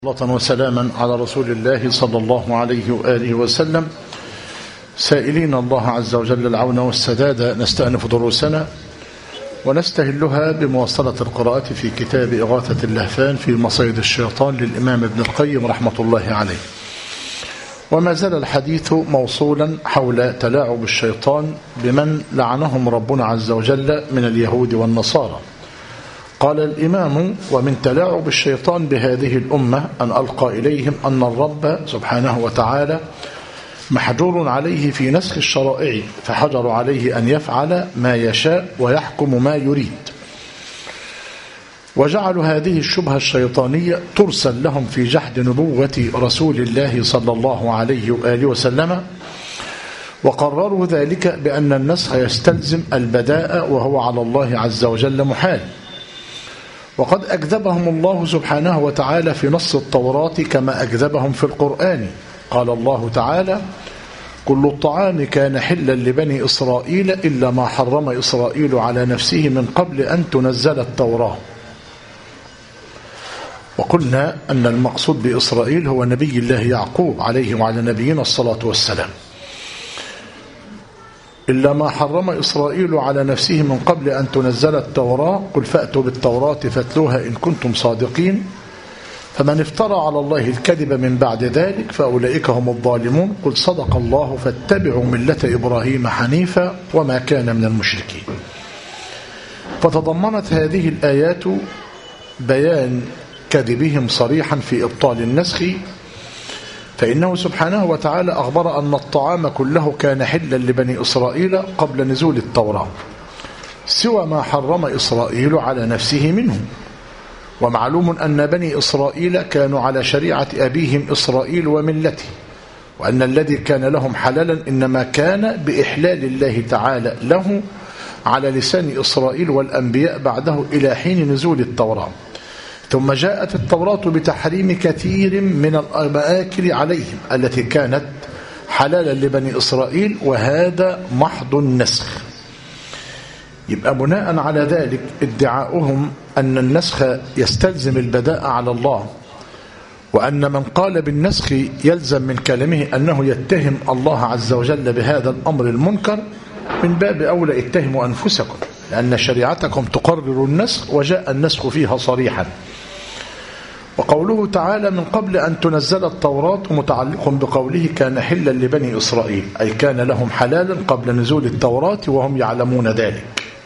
صلاة وسلاما على رسول الله صلى الله عليه وآله وسلم، سائلين الله عز وجل العون والسداد. نستأنف دروسنا ونستهلها بمواصلة القراءة في كتاب إغاثة اللهفان في مصيد الشيطان للإمام ابن القيم رحمة الله عليه. وما زال الحديث موصولا حول تلاعب الشيطان بمن لعنهم ربنا عز وجل من اليهود والنصارى. قال الإمام: ومن تلاعب الشيطان بهذه الأمة أن ألقى إليهم أن الرب سبحانه وتعالى محجور عليه في نسخ الشرائع، فحجر عليه أن يفعل ما يشاء ويحكم ما يريد، وجعلوا هذه الشبهة الشيطانية ترسل لهم في جحد نبوة رسول الله صلى الله عليه وآله وسلم، وقرروا ذلك بأن النسخ يستلزم البداء وهو على الله عز وجل محال. وقد أكذبهم الله سبحانه وتعالى في نص التوراة كما أكذبهم في القرآن. قال الله تعالى: كل الطعام كان حلا لبني إسرائيل إلا ما حرم إسرائيل على نفسه من قبل أن تنزل التوراة. وقلنا أن المقصود بإسرائيل هو نبي الله يعقوب عليه وعلى نبينا الصلاة والسلام. إلا ما حرم إسرائيل على نفسه من قبل أن تنزل التوراة، قل فأتوا بالتوراة فاتلوها إن كنتم صادقين، فمن افترى على الله الكذب من بعد ذلك فأولئك هم الظالمون، قل صدق الله فاتبعوا ملة إبراهيم حنيفا وما كان من المشركين. فتضمنت هذه الآيات بيان كذبهم صريحا في إبطال النسخ، فإنه سبحانه وتعالى أخبر أن الطعام كله كان حلا لبني إسرائيل قبل نزول التوراة، سوى ما حرم إسرائيل على نفسه منه. ومعلوم أن بني إسرائيل كانوا على شريعة أبيهم إسرائيل وملته، وأن الذي كان لهم حلالا إنما كان بإحلال الله تعالى له على لسان إسرائيل والأنبياء بعده إلى حين نزول التوراة. ثم جاءت التوراة بتحريم كثير من المآكل عليهم التي كانت حلالا لبني إسرائيل، وهذا محض النسخ. يبقى بناء على ذلك ادعاؤهم أن النسخ يستلزم البداء على الله، وأن من قال بالنسخ يلزم من كلامه أنه يتهم الله عز وجل بهذا الأمر المنكر، من باب أولى اتهموا أنفسكم، لأن شريعتكم تقرر النسخ وجاء النسخ فيها صريحا. وقوله تعالى: من قبل أن تنزل التوراة متعلق بقوله كان حلا لبني إسرائيل، أي كان لهم حلالا قبل نزول التوراة وهم يعلمون ذلك.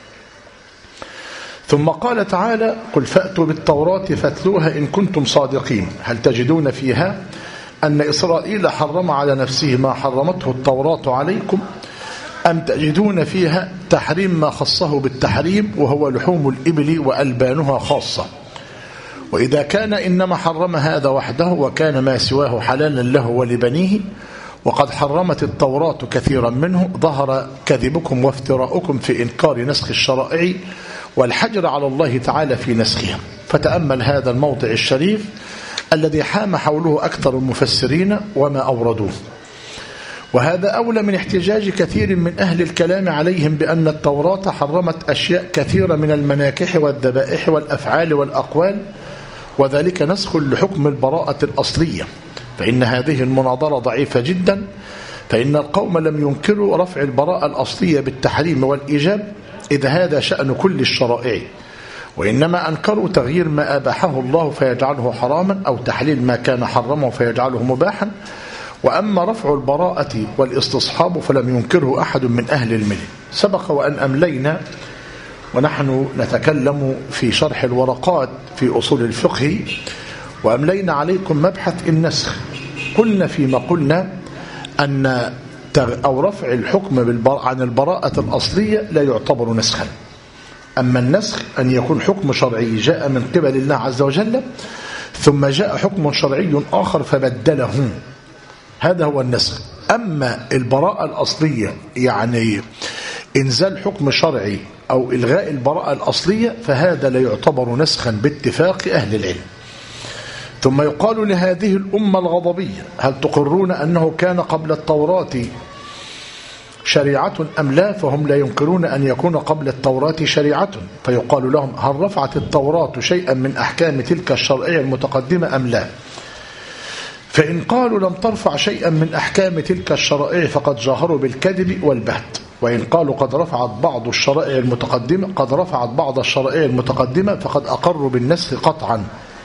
ثم قال تعالى: قل فأتوا بالتوراة فاتلوها إن كنتم صادقين. هل تجدون فيها أن إسرائيل حرم على نفسه ما حرمته التوراة عليكم، أم تجدون فيها تحريم ما خصه بالتحريم وهو لحوم الإبل وألبانها خاصة؟ وإذا كان إنما حرم هذا وحده وكان ما سواه حلالا له ولبنيه، وقد حرمت التوراة كثيرا منه، ظهر كذبكم وافتراؤكم في إنكار نسخ الشرائع والحجر على الله تعالى في نسخها. فتأمل هذا الموضع الشريف الذي حام حوله أكثر المفسرين وما أوردوه. وهذا أولى من احتجاج كثير من أهل الكلام عليهم بأن التوراة حرمت أشياء كثيرة من المناكح والذبائح والأفعال والأقوال، وذلك نسخ لحكم البراءة الأصلية. فإن هذه المناظرة ضعيفة جدا، فإن القوم لم ينكروا رفع البراءة الأصلية بالتحريم والإيجاب، إذ هذا شأن كل الشرائع، وإنما أنكروا تغيير ما أباحه الله فيجعله حراما، أو تحليل ما كان حرمه فيجعله مباحا. وأما رفع البراءة والاستصحاب فلم ينكره أحد من أهل الملة. سبق وأن أملينا ونحن نتكلم في شرح الورقات في أصول الفقه، وأملينا عليكم مبحث النسخ. قلنا فيما قلنا أن أو رفع الحكم عن البراءة الأصلية لا يعتبر نسخا. أما النسخ أن يكون حكم شرعي جاء من قبل الله عز وجل ثم جاء حكم شرعي آخر فبدله، هذا هو النسخ. أما البراءة الأصلية يعني إنزال حكم شرعي أو إلغاء البراءة الأصلية، فهذا لا يعتبر نسخا باتفاق أهل العلم. ثم يقال لهذه الأمة الغضبية: هل تقرون أنه كان قبل التوراة شريعة أم لا؟ فهم لا ينكرون أن يكون قبل التوراة شريعة. فيقال لهم: هل رفعت التوراة شيئا من أحكام تلك الشرعية المتقدمة أم لا؟ فإن قالوا لم ترفع شيئا من أحكام تلك الشرائع فقد جاهروا بالكذب والبهت. وإن قالوا قد رفعت بعض الشرائع المتقدمة فقد أقروا بالنسخ قطعا.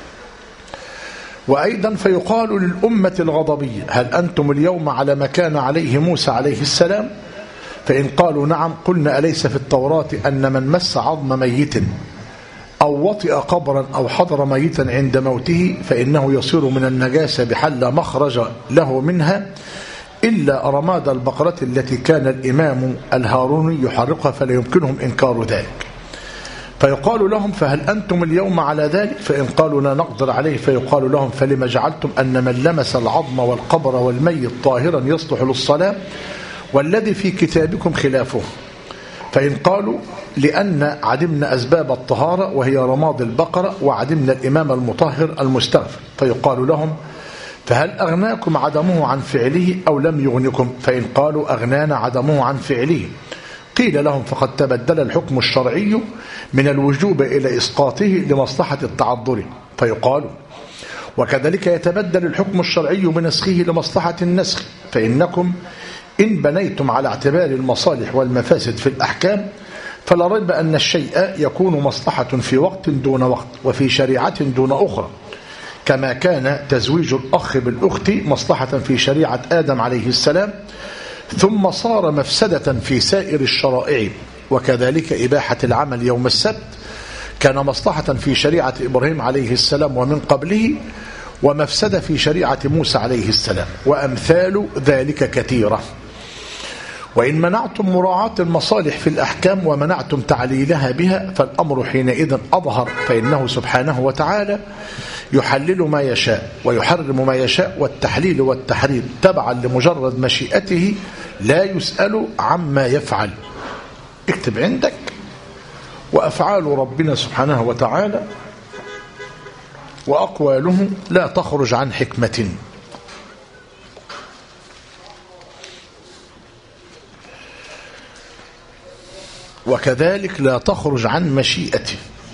وأيضا فيقال للأمة الغضبية هل أنتم اليوم على ما كان عليه موسى عليه السلام؟ فإن قالوا نعم قلنا أليس في التوراة أن من مس عظم ميت أو وطئ قبرا أو حضر ميتا عند موته فإنه يصير من النجاسة بحل لا مخرج له منها إلا رماد البقرة التي كان الإمام الهاروني يحرقها فلا يمكنهم إنكار ذلك. فيقال لهم فهل أنتم اليوم على ذلك؟ فإن قالوا لا نقدر عليه فيقال لهم فلما جعلتم أن من لمس العظم والقبر والميت طاهرا يصلح للصلاة والذي في كتابكم خلافه؟ فإن قالوا لأن عدمنا أسباب الطهارة وهي رماد البقرة وعدمنا الإمام المطهر المستغفر فيقال لهم فهل أغناكم عدمه عن فعله أو لم يغنكم؟ فإن قالوا أغنانا عدمه عن فعله قيل لهم فقد تبدل الحكم الشرعي من الوجوب إلى إسقاطه لمصلحة التعذر فيقال وكذلك يتبدل الحكم الشرعي بنسخه لمصلحة النسخ. فإنكم إن بنيتم على اعتبار المصالح والمفاسد في الأحكام فلا ريب أن الشيء يكون مصلحة في وقت دون وقت وفي شريعة دون أخرى، كما كان تزويج الأخ بالأخت مصلحة في شريعة آدم عليه السلام ثم صار مفسدة في سائر الشرائع، وكذلك إباحة العمل يوم السبت كان مصلحة في شريعة إبراهيم عليه السلام ومن قبله ومفسدة في شريعة موسى عليه السلام، وأمثال ذلك كثيرة. وإن منعتم مراعاة المصالح في الأحكام ومنعتم تعليلها بها فالأمر حينئذ أظهر، فإنه سبحانه وتعالى يحلل ما يشاء ويحرم ما يشاء، والتحليل والتحريم تبعا لمجرد مشيئته لا يسأل عما يفعل. اكتب عندك وأفعال ربنا سبحانه وتعالى وأقواله لا تخرج عن حكمة، وكذلك لا تخرج عن مشيئته.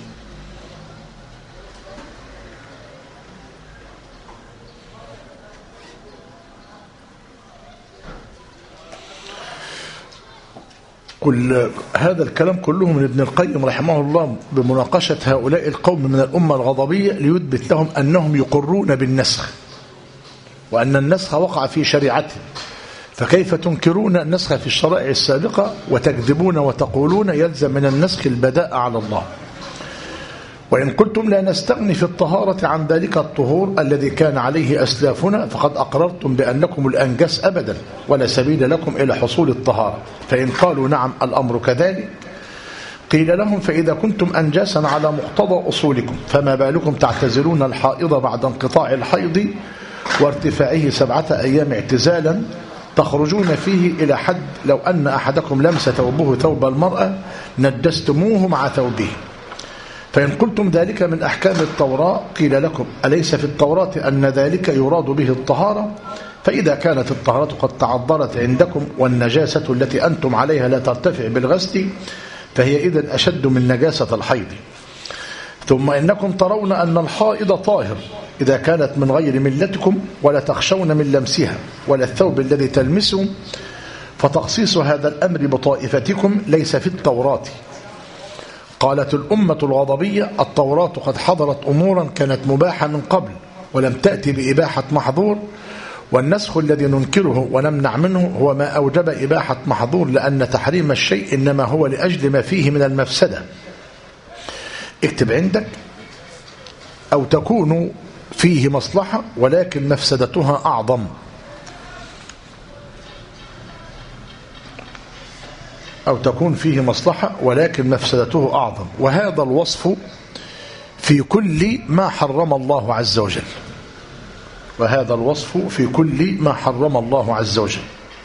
كل هذا الكلام كله من ابن القيم رحمه الله بمناقشة هؤلاء القوم من الأمة الغضبية ليثبت لهم أنهم يقرون بالنسخ وأن النسخ وقع في شريعته، فكيف تنكرون النسخ في الشرائع السابقة وتكذبون وتقولون يلزم من النسخ البداء على الله؟ وإن قلتم لا نستغني في الطهارة عن ذلك الطهور الذي كان عليه أسلافنا فقد أقررتم بأنكم الأنجس أبدا ولا سبيل لكم إلى حصول الطهارة. فإن قالوا نعم الأمر كذلك قيل لهم فإذا كنتم أنجاسا على مقتضى أصولكم فما بالكم تعتزلون الحائض بعد انقطاع الحيض وارتفاعه 7 أيام اعتزالا تخرجون فيه إلى حد لو أن أحدكم لمس ثوبه ثوب المرأة نجستموه مع ثوبه. فإن قلتم ذلك من أحكام التوراة قيل لكم أليس في التوراة أن ذلك يراد به الطهارة؟ فإذا كانت الطهارة قد تعذرت عندكم والنجاسة التي أنتم عليها لا ترتفع بالغسل فهي إذن أشد من نجاسة الحيض. ثم إنكم ترون أن الحائض طاهر إذا كانت من غير ملتكم ولا تخشون من لمسها ولا الثوب الذي تلمسه، فتخصيص هذا الأمر بطائفتكم ليس في التوراة. قالت الأمة الغضبية التوراة قد حضرت أمورا كانت مباحة من قبل ولم تأتي بإباحة محظور، والنسخ الذي ننكره ونمنع منه هو ما أوجب إباحة محظور، لأن تحريم الشيء إنما هو لأجل ما فيه من المفسدة. اكتب عندك أو تكون فيه مصلحة ولكن مفسدتها أعظم. أو تكون فيه مصلحة ولكن مفسدته أعظم، وهذا الوصف في كل ما حرم الله عز وجل. وهذا الوصف في كل ما حرم الله عز وجل.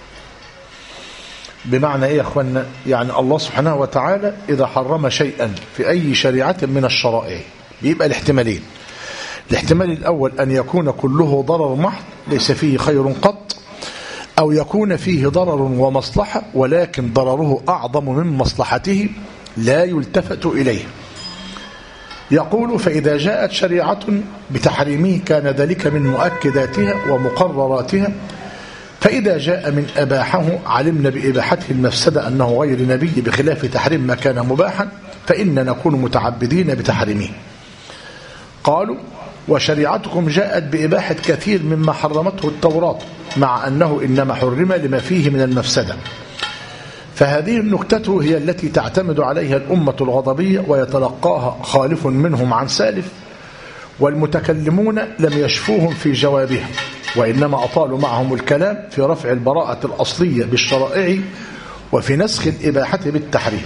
بمعنى إيه يا أخوانا؟ يعني الله سبحانه وتعالى إذا حرم شيئا في أي شريعة من الشرائع بيبقى الاحتمالين. الاحتمال الأول أن يكون كله ضرر محض ليس فيه خير قط، أو يكون فيه ضرر ومصلحة ولكن ضرره أعظم من مصلحته لا يلتفت إليه. يقول: فإذا جاءت شريعة بتحريمه كان ذلك من مؤكداتها ومقرراتها، فإذا جاء من أباحه علمنا بإباحته المفسدة أنه غير نبي بخلاف تحريم ما كان مباحا، فإن نكون متعبدين بتحريمه. قالوا: وشريعتكم جاءت بإباحة كثير مما حرمته التوراة، مع أنه إنما حرم لما فيه من المفسدة. فهذه النكتة هي التي تعتمد عليها الأمة الغضبية ويتلقاها خالف منهم عن سالف، والمتكلمون لم يشفوهم في جوابها، وإنما أطالوا معهم الكلام في رفع البراءة الأصلية بالشرائع وفي نسخ الإباحة بالتحريم.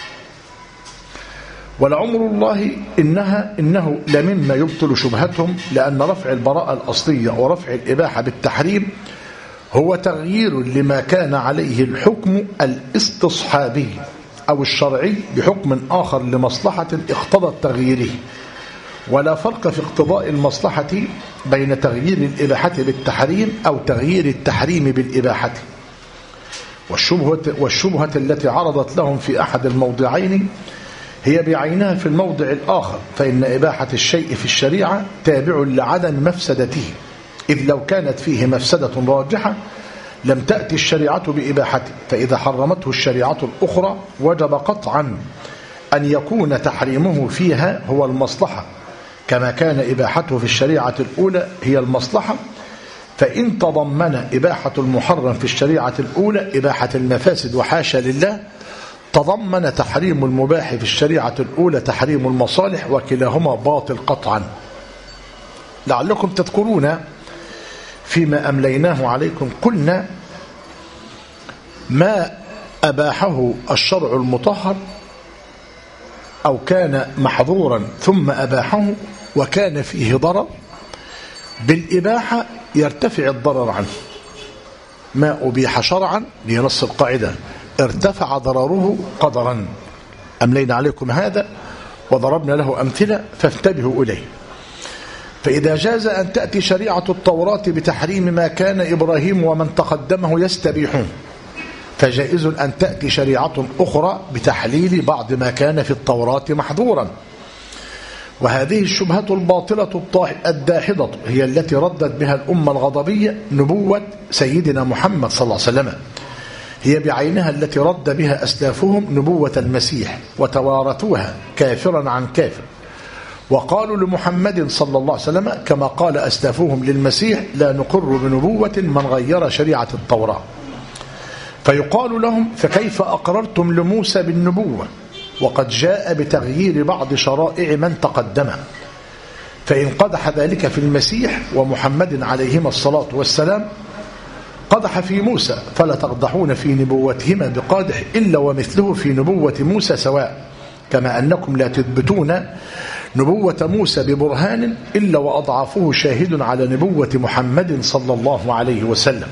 ولعمر الله إنه لمما يبطل شبهتهم، لأن رفع البراءة الأصلية ورفع الإباحة بالتحريم هو تغيير لما كان عليه الحكم الاستصحابي أو الشرعي بحكم آخر لمصلحة اقتضت تغييره، ولا فرق في اقتضاء المصلحة بين تغيير الإباحة بالتحريم أو تغيير التحريم بالإباحة. والشبهة التي عرضت لهم في أحد الموضعين هي بعينها في الموضع الآخر، فإن إباحة الشيء في الشريعة تابع لعدم مفسدته، إذ لو كانت فيه مفسدة راجحة لم تأتي الشريعة بإباحته، فإذا حرمته الشريعة الأخرى وجب قطعا أن يكون تحريمه فيها هو المصلحة، كما كان إباحته في الشريعة الأولى هي المصلحة. فإن تضمن إباحة المحرم في الشريعة الأولى إباحة المفاسد وحاشا لله، تضمن تحريم المباح في الشريعة الأولى تحريم المصالح، وكلاهما باطل قطعا. لعلكم تذكرون فيما أمليناه عليكم قلنا: ما أباحه الشرع المطهر أو كان محظورا ثم أباحه وكان فيه ضرر، بالإباحة يرتفع الضرر عنه. ما أبيح شرعا لنص القاعدة ارتفع ضرره قدرا. أملينا عليكم هذا وضربنا له أمثلة فانتبهوا إليه. فإذا جاز أن تأتي شريعة التوراة بتحريم ما كان إبراهيم ومن تقدمه يستبيحون، فجائز أن تأتي شريعة أخرى بتحليل بعض ما كان في التوراة محظورا. وهذه الشبهة الباطلة الداحضة هي التي ردت بها الأمة الغضبية نبوة سيدنا محمد صلى الله عليه وسلم، هي بعينها التي رد بها أسلافهم نبوة المسيح، وتوارثوها كافرا عن كافر، وقالوا لمحمد صلى الله عليه وسلم كما قال أسلافهم للمسيح: لا نقر بنبوة من غير شريعة التوراة. فيقال لهم: فكيف أقررتم لموسى بالنبوة وقد جاء بتغيير بعض شرائع من تقدم؟ فإن قدح ذلك في المسيح ومحمد عليهما الصلاة والسلام قدح في موسى، فلا تقدحون في نبوتهما بقادح إلا ومثله في نبوة موسى سواء، كما أنكم لا تثبتون نبوة موسى ببرهان إلا وأضعفه شاهد على نبوة محمد صلى الله عليه وسلم.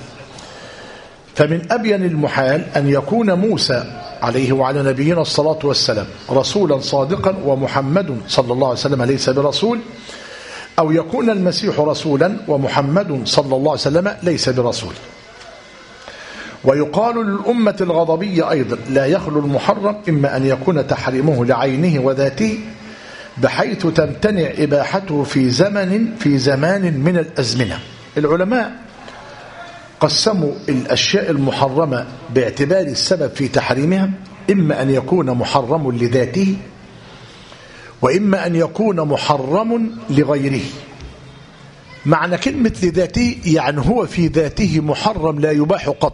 فمن أبين المحال أن يكون موسى عليه وعلى نبينا الصلاة والسلام رسولا صادقا ومحمد صلى الله عليه وسلم ليس برسول، أو يكون المسيح رسولا ومحمد صلى الله عليه وسلم ليس برسول. ويقال للأمة الغضبية أيضا: لا يخلو المحرم إما أن يكون تحريمه لعينه وذاته بحيث تمتنع إباحته في زمان من الأزمنة. العلماء قسموا الأشياء المحرمة باعتبار السبب في تحريمها، إما أن يكون محرم لذاته، وإما أن يكون محرم لغيره. معنى كلمة لذاته يعني هو في ذاته محرم لا يباح قط.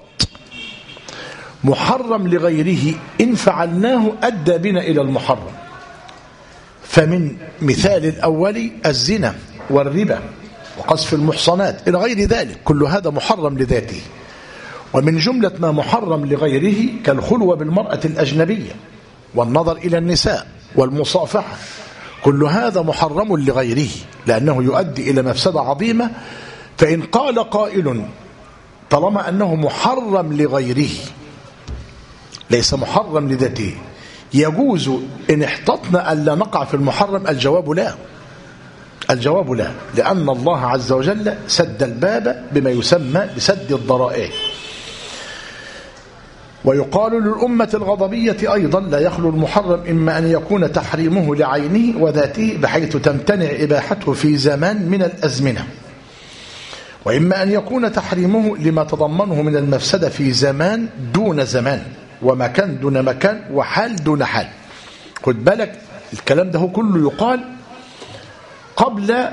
محرم لغيره إن فعلناه أدى بنا إلى المحرم. فمن مثال الأول الزنا والربا وقذف المحصنات إلى غير ذلك، كل هذا محرم لذاته. ومن جملة ما محرم لغيره كالخلوة بالمرأة الأجنبية والنظر إلى النساء والمصافحة، كل هذا محرم لغيره لأنه يؤدي إلى مفسدة عظيمة. فإن قال قائل: طالما أنه محرم لغيره ليس محرم لذاته، يجوز إن احتطنا ألا نقع في المحرم؟ الجواب لا. الجواب لا، لأن الله عز وجل سد الباب بما يسمى بسد الضرائع. ويقال للأمة الغضبية أيضا لا يخلو المحرم إما أن يكون تحريمه لعينه وذاته بحيث تمتنع إباحته في زمان من الأزمنة، وإما أن يكون تحريمه لما تضمنه من المفسدة في زمان دون زمان، ومكان دون مكان، وحال دون حال. خد بالك الكلام ده كله يقال قبل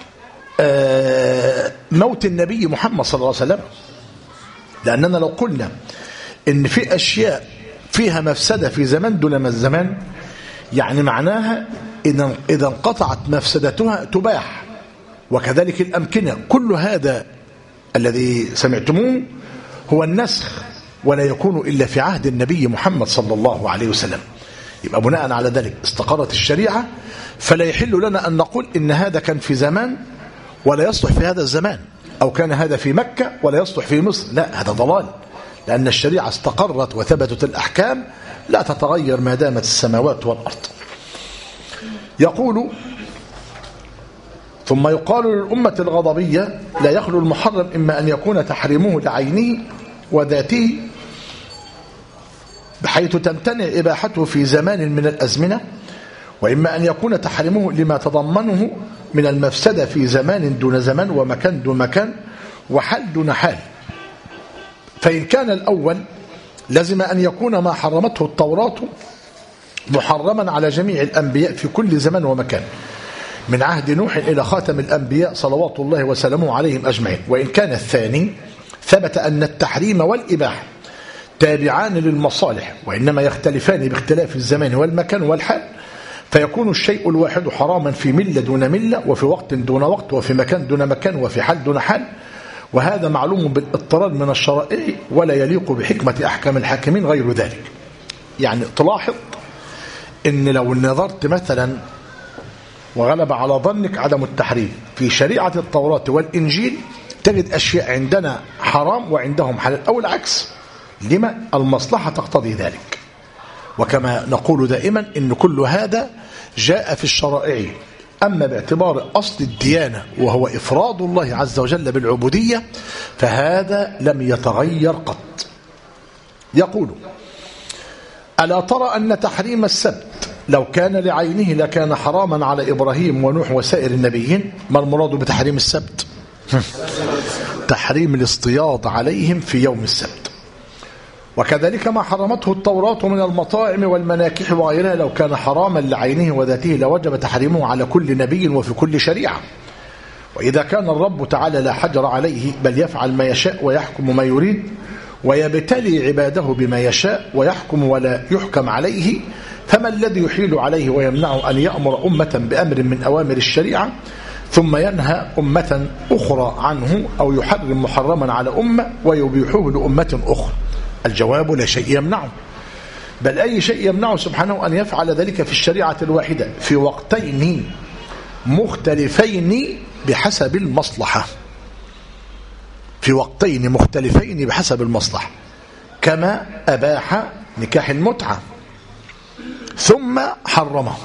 موت النبي محمد صلى الله عليه وسلم، لأننا لو قلنا إن في أشياء فيها مفسدة في زمان دون الزمان، يعني معناها إذا انقطعت مفسدتها تباح، وكذلك الأمكنة. كل هذا الذي سمعتموه هو النسخ، ولا يكون إلا في عهد النبي محمد صلى الله عليه وسلم. يبقى بناء على ذلك استقرت الشريعة، فلا يحل لنا أن نقول إن هذا كان في زمان ولا يصلح في هذا الزمان، أو كان هذا في مكة ولا يصلح في مصر. لا، هذا ضلال، لأن الشريعة استقرت وثبتت الأحكام لا تتغير ما دامت السماوات والأرض. يقول ثم يقال للأمة الغضبية لا يخلو المحرم إما أن يكون تحريمه لعينه وذاته بحيث تمتنع إباحته في زمان من الأزمنة، وإما أن يكون تحريمه لما تضمنه من المفسدة في زمان دون زمان، ومكان دون مكان، وحال دون حال. فإن كان الأول لازم أن يكون ما حرمته التوراة محرما على جميع الأنبياء في كل زمان ومكان، من عهد نوح إلى خاتم الأنبياء صلوات الله وسلامه عليهم أجمعين. وإن كان الثاني ثبت أن التحريم والإباحة تابعان للمصالح، وإنما يختلفان باختلاف الزمان والمكان والحال، فيكون الشيء الواحد حراما في ملة دون ملة، وفي وقت دون وقت، وفي مكان دون مكان، وفي حال دون حال. وهذا معلوم بالاضطرار من الشرائع، ولا يليق بحكمة أحكام الحاكمين غير ذلك. يعني تلاحظ إن لو نظرت مثلا وغلب على ظنك عدم التحريم في شريعة التوراة والإنجيل، تجد أشياء عندنا حرام وعندهم حلال، أو العكس. لما؟ المصلحة تقتضي ذلك. وكما نقول دائما إن كل هذا جاء في الشرائع. أما باعتبار أصل الديانة وهو إفراد الله عز وجل بالعبودية، فهذا لم يتغير قط. يقول ألا ترى أن تحريم السبت لو كان لعينه لكان حراما على إبراهيم ونوح وسائر النبيين؟ ما المراد بتحريم السبت؟ تحريم الاصطياد عليهم في يوم السبت. وكذلك ما حرمته التوراة من المطاعم والمناكح وغيرها لو كان حراما لعينه وذاته لوجب تحريمه على كل نبي وفي كل شريعة. وإذا كان الرب تعالى لا حجر عليه، بل يفعل ما يشاء ويحكم ما يريد، ويبتلي عباده بما يشاء ويحكم ولا يحكم عليه، فما الذي يحيل عليه ويمنعه أن يأمر أمة بأمر من أوامر الشريعة ثم ينهى أمة أخرى عنه، أو يحرم محرما على أمة ويبيحه لأمة أخرى؟ الجواب لا شيء يمنعه، بل أي شيء يمنعه سبحانه أن يفعل ذلك في الشريعة الواحدة في وقتين مختلفين بحسب المصلحة، في وقتين مختلفين بحسب المصلحة. كما أباح نكاح المتعة ثم حرمه،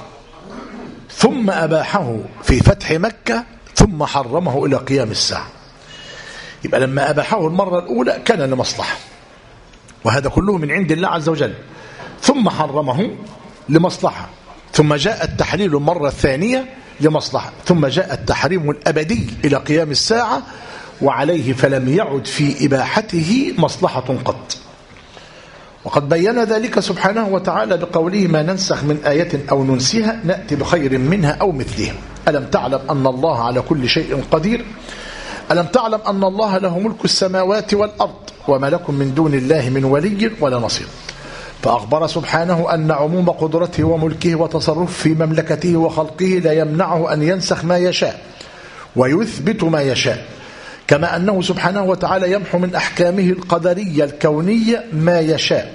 ثم أباحه في فتح مكة، ثم حرمه إلى قيام الساعة. يبقى لما أباحه المرة الأولى كان لمصلحة، وهذا كله من عند الله عز وجل، ثم حرمه لمصلحة، ثم جاء التحليل المرة الثانية لمصلحة، ثم جاء التحريم الأبدي إلى قيام الساعة، وعليه فلم يعد في إباحته مصلحة قط. وقد بين ذلك سبحانه وتعالى بقوله ما ننسخ من آية أو ننسها نأتي بخير منها أو مثلها. ألم تعلم أن الله على كل شيء قدير؟ ألم تعلم أن الله له ملك السماوات والأرض وما لكم من دون الله من ولي ولا نصير. فأخبر سبحانه أن عموم قدرته وملكه وتصرفه في مملكته وخلقه لا يمنعه أن ينسخ ما يشاء ويثبت ما يشاء، كما أنه سبحانه وتعالى يمحو من أحكامه القدرية الكونية ما يشاء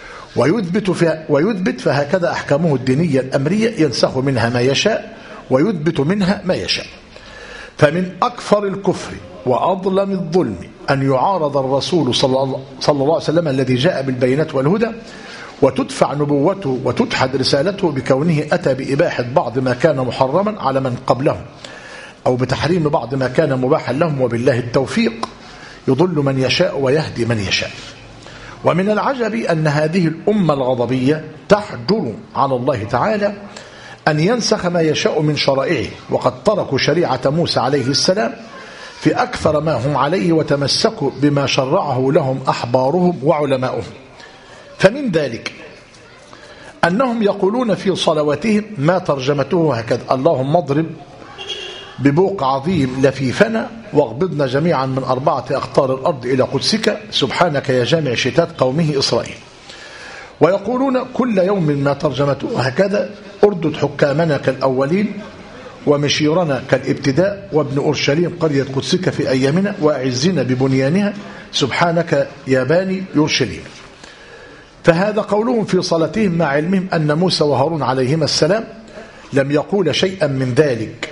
ويثبت، فهكذا أحكامه الدينية الأمرية ينسخ منها ما يشاء ويثبت منها ما يشاء. فمن أكثر الكفر وأظلم الظلم أن يعارض الرسول صلى الله عليه وسلم الذي جاء بالبينات والهدى وتدفع نبوته وتجحد رسالته بكونه أتى بإباحة بعض ما كان محرما على من قبله، أو بتحريم بعض ما كان مباحا لهم، وبالله التوفيق، يضل من يشاء ويهدي من يشاء. ومن العجب أن هذه الأمة الغضبية تحجر على الله تعالى أن ينسخ ما يشاء من شرائعه، وقد تركوا شريعة موسى عليه السلام في أكثر ما هم عليه، وتمسكوا بما شرعه لهم أحبارهم وعلماؤهم. فمن ذلك أنهم يقولون في صلواتهم ما ترجمته هكذا: اللهم اضرب ببوق عظيم لفيفنا واغبضنا جميعا من 4 أقطار الأرض إلى قدسك، سبحانك يا جامع شتات قومه إسرائيل. ويقولون كل يوم ما ترجمته هكذا: أردد حكامنا كالأولين، ومشيرنا كالابتداء، وابن أورشليم قرية قدسك في أيامنا، وأعزنا ببنيانها، سبحانك يا باني يورشليم. فهذا قولهم في صلاتهم، مع علمهم أن موسى وهارون عليهما السلام لم يقول شيئا من ذلك،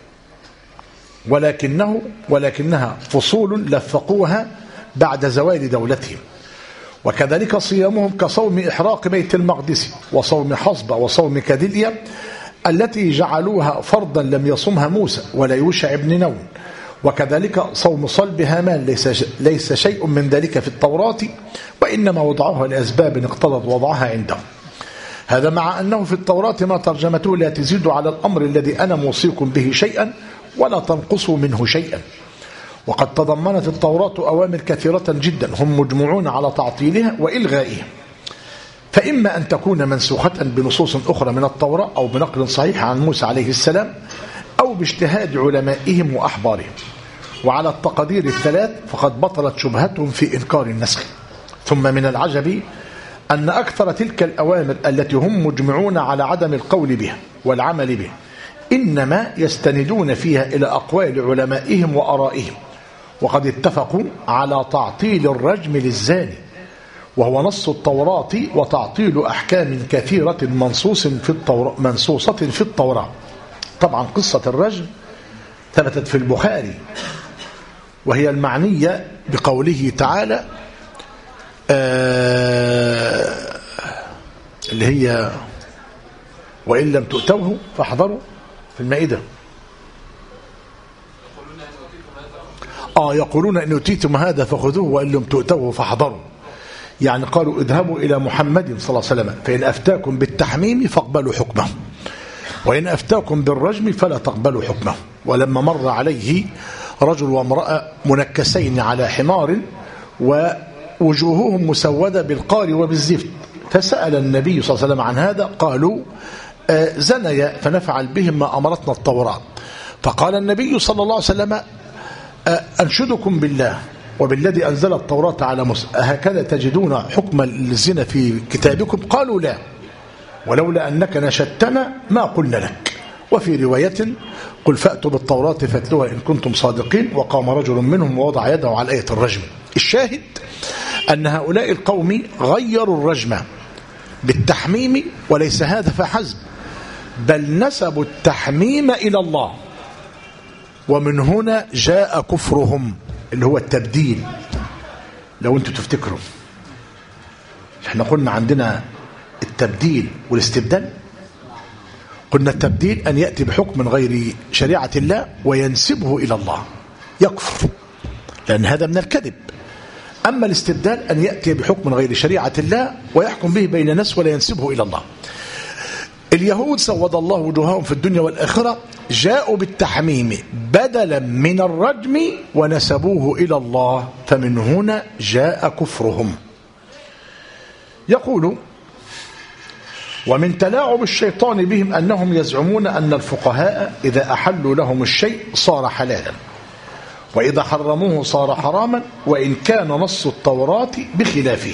ولكنها فصول لفقوها بعد زوال دولتهم. وكذلك صيامهم كصوم إحراق بيت المقدس، وصوم حصبة، وصوم كدلية التي جعلوها فرضا لم يصمها موسى ولا يوشع بن نون. وكذلك صوم صلب هامان ليس شيء من ذلك في التوراة، وإنما وضعوها لأسباب اقتضت وضعها عندهم. هذا مع أنه في التوراة ما ترجمته لا تزيد على الأمر الذي أنا موصيكم به شيئا ولا تنقصوا منه شيئا. وقد تضمنت التوراة أوامر كثيرة جدا هم مجمعون على تعطيلها وإلغائها، فإما أن تكون منسوخة بنصوص أخرى من التوراة، أو بنقل صحيح عن موسى عليه السلام، أو باجتهاد علمائهم وأحبارهم. وعلى التقدير الثلاث فقد بطلت شبهتهم في إنكار النسخ. ثم من العجب أن أكثر تلك الأوامر التي هم مجمعون على عدم القول بها والعمل بها إنما يستندون فيها إلى أقوال علمائهم وأرائهم، وقد اتفقوا على تعطيل الرجم للزاني، وهو نص التوراة، وتعطيل أحكام كثيرة منصوصة في التوراة. طبعا قصة الرجم ثبتت في البخاري، وهي المعنية بقوله تعالى اللي هي وإن لم تؤتوه فاحذروا في المائدة. يقولون إن أوتيتم هذا فخذوه وإن لم تؤتوه فاحذروا، يعني قالوا اذهبوا إلى محمد صلى الله عليه وسلم فإن أفتاكم بالتحميم فاقبلوا حكمه، وإن أفتاكم بالرجم فلا تقبلوا حكمه. ولما مر عليه رجل وامرأة منكسين على حمار ووجوههم مسودة بالقار وبالزفت، فسأل النبي صلى الله عليه وسلم عن هذا، قالوا زنيا فنفعل بهم ما أمرتنا التوراة. فقال النبي صلى الله عليه وسلم أنشدكم بالله وبالذي أنزل التوراة على موسى هكذا تجدون حكم الزنا في كتابكم؟ قالوا لا، ولولا أنك نشدتنا ما قلنا لك. وفي رواية قل فأتوا بالتوراة فاتلوها إن كنتم صادقين. وقام رجل منهم ووضع يده على آية الرجم. الشاهد أن هؤلاء القوم غيروا الرجم بالتحميم، وليس هذا فحسب، بل نسبوا التحميم إلى الله، ومن هنا جاء كفرهم اللي هو التبديل. لو أنتم تفتكروا احنا قلنا عندنا التبديل والاستبدال. قلنا التبديل أن يأتي بحكم من غير شريعة الله وينسبه إلى الله، يكفر، لأن هذا من الكذب. أما الاستبدال أن يأتي بحكم من غير شريعة الله ويحكم به بين الناس ولا ينسبه إلى الله. اليهود سود الله وجوههم في الدنيا والآخرة، جاءوا بالتحميم بدلا من الرجم ونسبوه إلى الله، فمن هنا جاء كفرهم. يقول ومن تلاعب الشيطان بهم أنهم يزعمون أن الفقهاء إذا أحلوا لهم الشيء صار حلالا، وإذا حرموه صار حراما، وإن كان نص التوراة بخلافه،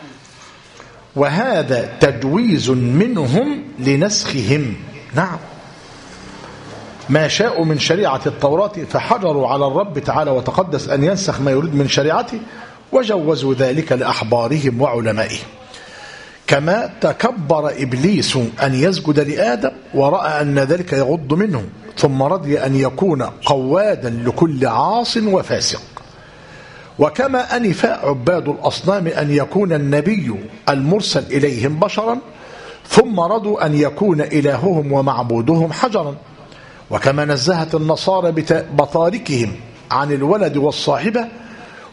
وهذا تجويز منهم لنسخهم. نعم، ما شاءوا من شريعة التوراة فحجروا على الرب تعالى وتقدس أن ينسخ ما يريد من شريعته، وجوزوا ذلك لأحبارهم وعلمائهم. كما تكبر إبليس أن يسجد لآدم ورأى أن ذلك يغض منه، ثم رضي أن يكون قوادا لكل عاص وفاسق. وكما أنف عباد الأصنام أن يكون النبي المرسل إليهم بشرا، ثم رضوا أن يكون إلههم ومعبودهم حجرا. وكما نزهت النصارى بطاركهم عن الولد والصاحبة،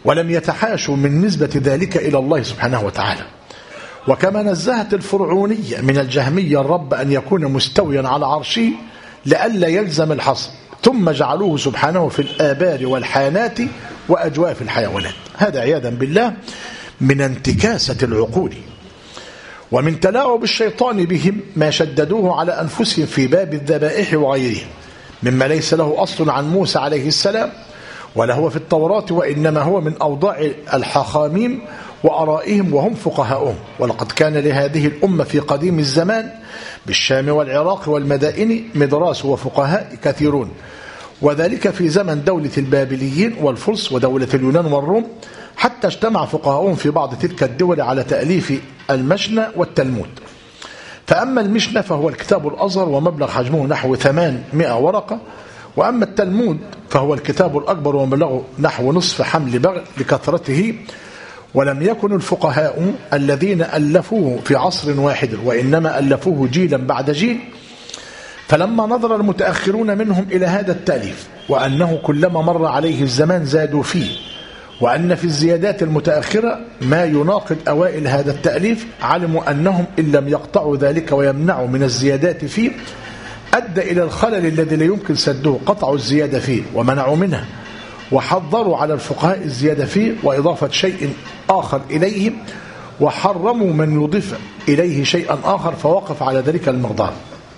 ولم يتحاشوا من نسبة ذلك إلى الله سبحانه وتعالى. وكما نزهت الفرعونية من الجهمية الرب أن يكون مستويا على عرشه لئلا يلزم الحصر، ثم جعلوه سبحانه في الآبار والحانات وأجواف الحيوانات. هذا عياذا بالله من انتكاسة العقول. ومن تلاعب الشيطان بهم ما شددوه على أنفسهم في باب الذبائح وغيره مما ليس له أصل عن موسى عليه السلام ولا هو في التوراة، وإنما هو من أوضاع الحخاميم وأرائهم وهم فقهاؤهم. ولقد كان لهذه الأمة في قديم الزمان بالشام والعراق والمدائن مدراس وفقهاء كثيرون، وذلك في زمن دولة البابليين والفرس ودولة اليونان والروم، حتى اجتمع فقهاؤهم في بعض تلك الدول على تأليف المشنى والتلمود. فأما المشنى فهو الكتاب الأصغر ومبلغ حجمه نحو 800 ورقة، وأما التلمود فهو الكتاب الأكبر ومبلغه نحو نصف حمل بغل لكثرته. ولم يكن الفقهاء الذين ألفوه في عصر واحد، وإنما ألفوه جيلا بعد جيل. فلما نظر المتأخرون منهم إلى هذا التأليف وأنه كلما مر عليه الزمان زادوا فيه، وأن في الزيادات المتأخرة ما يناقض أوائل هذا التأليف، علموا أنهم إن لم يقطعوا ذلك ويمنعوا من الزيادات فيه أدى إلى الخلل الذي لا يمكن سده، قطعوا الزيادة فيه ومنعوا منها، وحضروا على الفقهاء الزيادة فيه وإضافة شيء آخر إليه، وحرموا من يضيف إليه شيئا آخر، فوقف على ذلك المقدار.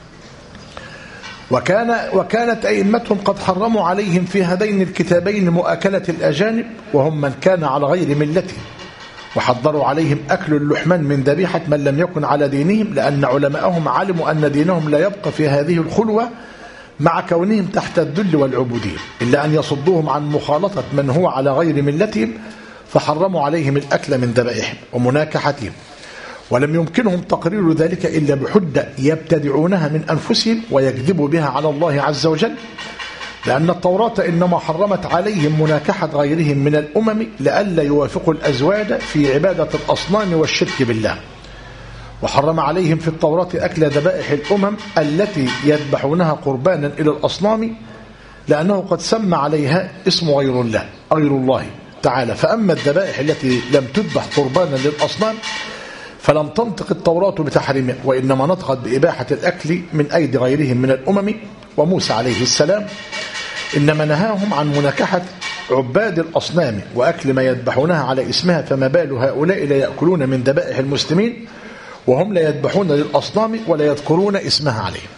وكانت أئمتهم قد حرموا عليهم في هذين الكتابين مؤاكلة الأجانب وهم من كان على غير ملته، وحضروا عليهم أكل اللحمان من ذبيحة من لم يكن على دينهم، لأن علماءهم علموا أن دينهم لا يبقى في هذه الخلوة مع كونهم تحت الذل والعبودية، إلا أن يصدوهم عن مخالطة من هو على غير ملتهم، فحرموا عليهم الأكل من ذبائحهم ومناكحتهم. ولم يمكنهم تقرير ذلك إلا بحجة يبتدعونها من أنفسهم ويكذبوا بها على الله عز وجل، لأن التوراة إنما حرمت عليهم مناكحة غيرهم من الأمم لئلا يوافقوا الأزواج في عبادة الأصنام والشرك بالله. وحرم عليهم في التوراة أكل ذبائح الأمم التي يذبحونها قربانا إلى الأصنام، لأنه قد سمى عليها اسم غير الله تعالى. فأما الذبائح التي لم تذبح قربانا للأصنام فلم تنطق التوراة بتحريمها، وإنما نطقت بإباحة الأكل من أيدي غيرهم من الأمم. وموسى عليه السلام إنما نهاهم عن مناكحة عباد الأصنام وأكل ما يذبحونها على اسمها، فما بال هؤلاء لا يأكلون من ذبائح المسلمين وهم لا يذبحون للأصنام ولا يذكرون اسمها عليهم.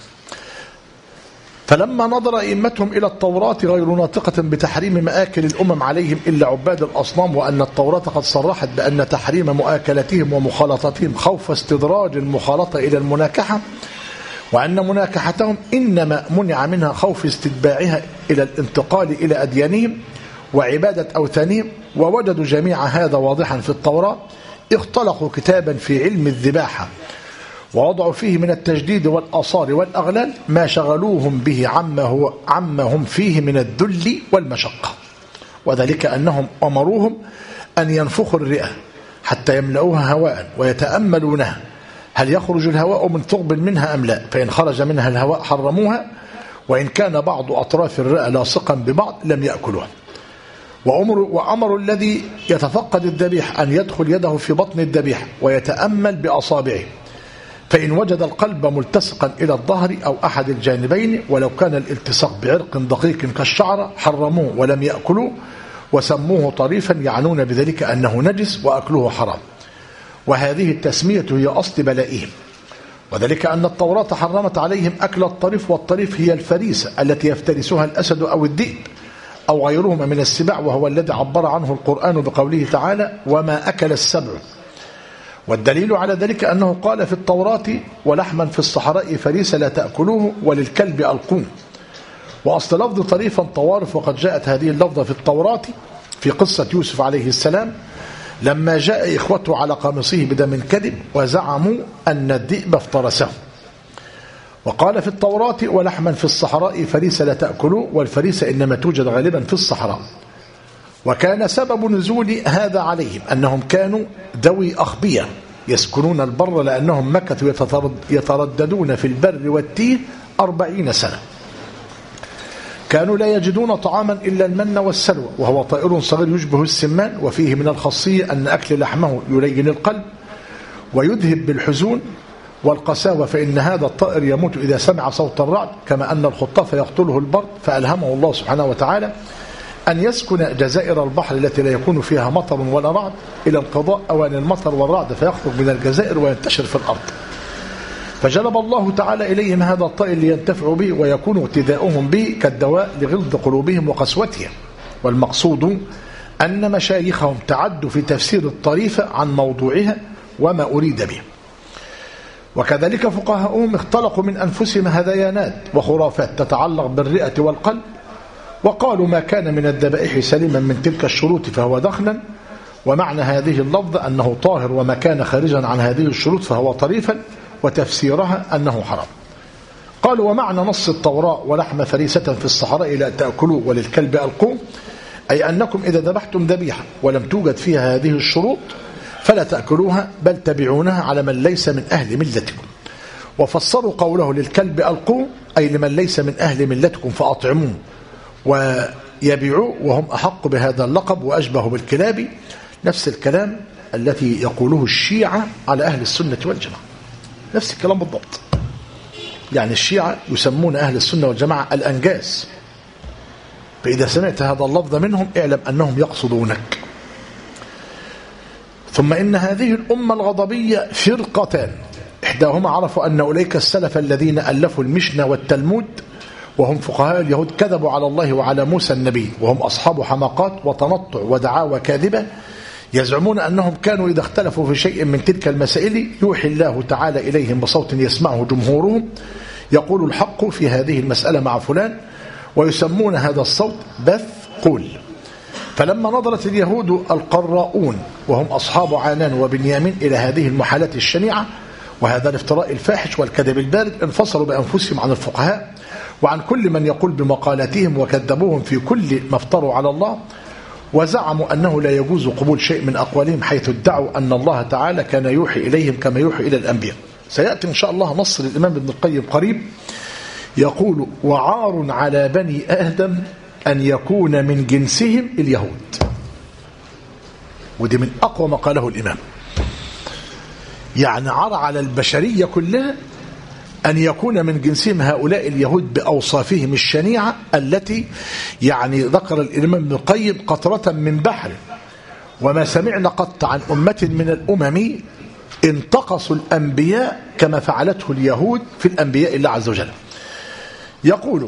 فلما نظر أئمتهم إلى التوراة غير ناطقة بتحريم مآكل الأمم عليهم إلا عباد الأصنام، وأن التوراة قد صرحت بأن تحريم مؤاكلتهم ومخالطتهم خوف استدراج المخالطة إلى المناكحة، وأن مناكحتهم إنما منع منها خوف استتباعها إلى الانتقال إلى أديانهم وعبادة أوثانهم، ووجدوا جميع هذا واضحا في التوراة، اختلقوا كتابا في علم الذباحة ووضعوا فيه من التجديد والآثار والأغلال ما شغلوهم به عما هم فيه من الذل والمشقة. وذلك أنهم أمروهم أن ينفخوا الرئة حتى يملؤوها هواء ويتأملونها هل يخرج الهواء من ثقب منها أم لا، فإن خرج منها الهواء حرموها، وإن كان بعض أطراف الرئة لاصقا ببعض لم يأكلوها. وأمروا الذي يتفقد الذبيح أن يدخل يده في بطن الذبيح ويتأمل بأصابعه، فإن وجد القلب ملتصقا إلى الظهر أو أحد الجانبين ولو كان الالتصاق بعرق دقيق كالشعر حرموه ولم يأكلوه، وسموه طريفا يعنون بذلك أنه نجس وأكله حرام. وهذه التسمية هي أصل بلائهم، وذلك أن التوراة حرمت عليهم أكل الطريف، والطريف هي الفريسة التي يفترسها الأسد أو الذئب أو غيرهما من السباع، وهو الذي عبر عنه القرآن بقوله تعالى وما أكل السبع. والدليل على ذلك أنه قال في التوراة ولحما في الصحراء فريسة لا تأكلوه وللكلب ألقوه. وأصل لفظ طريفا طوارف، وقد جاءت هذه اللفظة في التوراة في قصة يوسف عليه السلام لما جاء إخوته على قميصه بدم كذب وزعموا أن الذئب افترسه. وقال في التوراة ولحما في الصحراء فريسة لا تأكلوه، والفريسة إنما توجد غالبا في الصحراء. وكان سبب نزول هذا عليهم أنهم كانوا ذوي أخبية يسكنون البر، لأنهم مكثوا يترددون في البر والتيه 40 سنة. كانوا لا يجدون طعاما إلا المن والسلوى، وهو طائر صغير يشبه السمان، وفيه من الخاصية أن أكل لحمه يلين القلب ويذهب بالحزون والقساوة، فإن هذا الطائر يموت إذا سمع صوت الرعد، كما أن الخطاف يقتله البرد، فألهمه الله سبحانه وتعالى أن يسكن جزائر البحر التي لا يكون فيها مطر ولا رعد إلى انقضاء أوان المطر والرعد، فيخرج من الجزائر وينتشر في الأرض. فجلب الله تعالى إليهم هذا الطائر لينتفعوا به ويكون اقتداؤهم به كالدواء لغلظ قلوبهم وقسوتها. والمقصود أن مشايخهم تعدوا في تفسير الطريفة عن موضوعها وما أريد به. وكذلك فقهاؤهم اختلقوا من أنفسهم هذيانات وخرافات تتعلق بالرئة والقلب، وقالوا ما كان من الذبائح سليما من تلك الشروط فهو دخلا، ومعنى هذه اللفظة أنه طاهر، وما كان خارجا عن هذه الشروط فهو طريفا، وتفسيرها أنه حرام. قالوا ومعنى نص التوراة ولحم فريسة في الصحراء لا تأكلوا وللكلب ألقوه، أي أنكم إذا ذبحتم ذبيحة ولم توجد فيها هذه الشروط فلا تأكلوها، بل تبيعونها على من ليس من أهل ملتكم. وفسروا قوله للكلب ألقوه أي لمن ليس من أهل ملتكم فأطعموه ويبيعوه، وهم أحق بهذا اللقب وأشبه بالكلاب، نفس الكلام التي يقوله الشيعة على أهل السنة والجماعة، نفس الكلام بالضبط. يعني الشيعة يسمون أهل السنة والجماعة الأنجاز، فإذا سمعت هذا اللفظ منهم اعلم أنهم يقصدونك. ثم إن هذه الأمة الغضبية فرقتان، إحداهما عرفوا أن أولئك السلف الذين ألفوا المشنى والتلمود وهم فقهاء اليهود كذبوا على الله وعلى موسى النبي، وهم أصحاب حماقات وتنطع ودعاوى كاذبة، يزعمون أنهم كانوا إذا اختلفوا في شيء من تلك المسائل يوحي الله تعالى إليهم بصوت يسمعه جمهورهم يقول الحق في هذه المسألة مع فلان، ويسمون هذا الصوت بث قول. فلما نظرت اليهود القراؤون وهم أصحاب عنان وبنيامين إلى هذه المحالات الشنيعة وهذا الافتراء الفاحش والكذب البارد، انفصلوا بأنفسهم عن الفقهاء وعن كل من يقول بمقالاتهم، وكذبوهم في كل ما افتروا على الله، وزعموا أنه لا يجوز قبول شيء من أقوالهم، حيث ادعوا أن الله تعالى كان يوحي إليهم كما يوحي إلى الأنبياء. سيأتي إن شاء الله نص للإمام ابن القيم قريب يقول وعار على بني آدم أن يكون من جنسهم اليهود، ودي من أقوى ما قاله الإمام. يعني عار على البشرية كلها أن يكون من جنسهم هؤلاء اليهود بأوصافهم الشنيعة التي يعني ذكر الإمام ابن القيم قطرة من بحر، وما سمعنا قط عن أمة من الأمم انتقصوا الأنبياء كما فعلته اليهود في الأنبياء الله عز وجل. يقول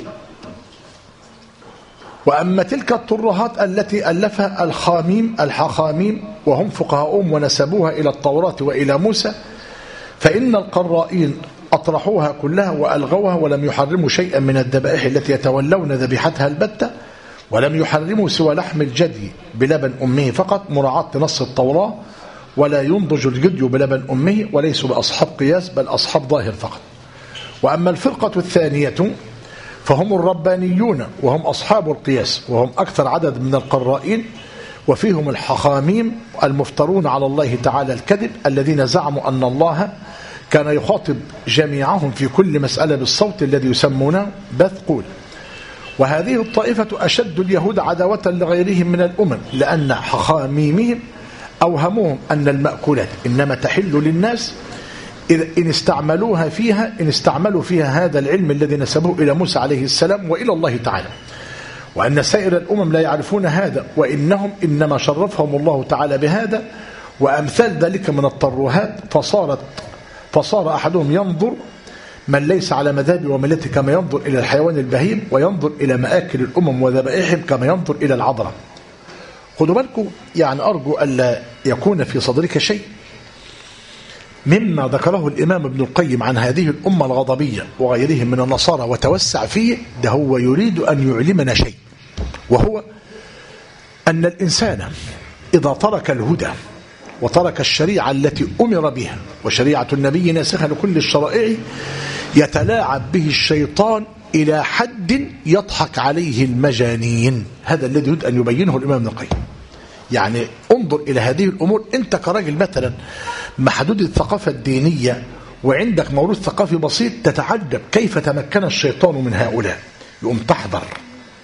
وأما تلك الترهات التي ألفها الحخاميم وهم فقهاؤهم ونسبوها إلى التوراة وإلى موسى، فإن القرائين أطرحوها كلها وألغوها، ولم يحرموا شيئا من الذبائح التي يتولون ذبيحتها البتة، ولم يحرموا سوى لحم الجدي بلبن أمه فقط مراعاة نص التوراة، ولا ينضج الجدي بلبن أمه، وليسوا بأصحاب قياس بل أصحاب ظاهر فقط. وأما الفرقة الثانية فهم الربانيون وهم أصحاب القياس، وهم أكثر عدد من القرائين، وفيهم الحخاميم المفترون على الله تعالى الكذب الذين زعموا أن الله كان يخاطب جميعهم في كل مسألة بالصوت الذي يسمونه بث قول. وهذه الطائفة أشد اليهود عداوة لغيرهم من الأمم، لأن حخاميمهم أوهموهم أن المأكولات إنما تحل للناس إن استعملوا فيها هذا العلم الذي نسبوه إلى موسى عليه السلام وإلى الله تعالى، وأن سائر الأمم لا يعرفون هذا، وإنهم إنما شرفهم الله تعالى بهذا وأمثال ذلك من الترهات، فصار أحدهم ينظر من ليس على مذهب وملته كما ينظر إلى الحيوان البهيم، وينظر إلى مآكل الأمم وذبائحهم كما ينظر إلى العذراء. خذوا بالكم، يعني أرجو ألا يكون في صدرك شيء مما ذكره الإمام ابن القيم عن هذه الأمة الغضبية وغيرهم من النصارى وتوسع فيه، ده هو يريد أن يعلمنا شيء، وهو أن الإنسان إذا ترك الهدى وترك الشريعة التي أمر بها، وشريعة النبي ناسخة لكل الشرائع، يتلاعب به الشيطان إلى حد يضحك عليه المجانين. هذا الذي يريد أن يبينه الإمام ابن القيم. يعني انظر إلى هذه الأمور، أنت كراجل مثلا محدود الثقافة الدينية وعندك موروث ثقافي بسيط، تتعجب كيف تمكن الشيطان من هؤلاء. يقوم تحذر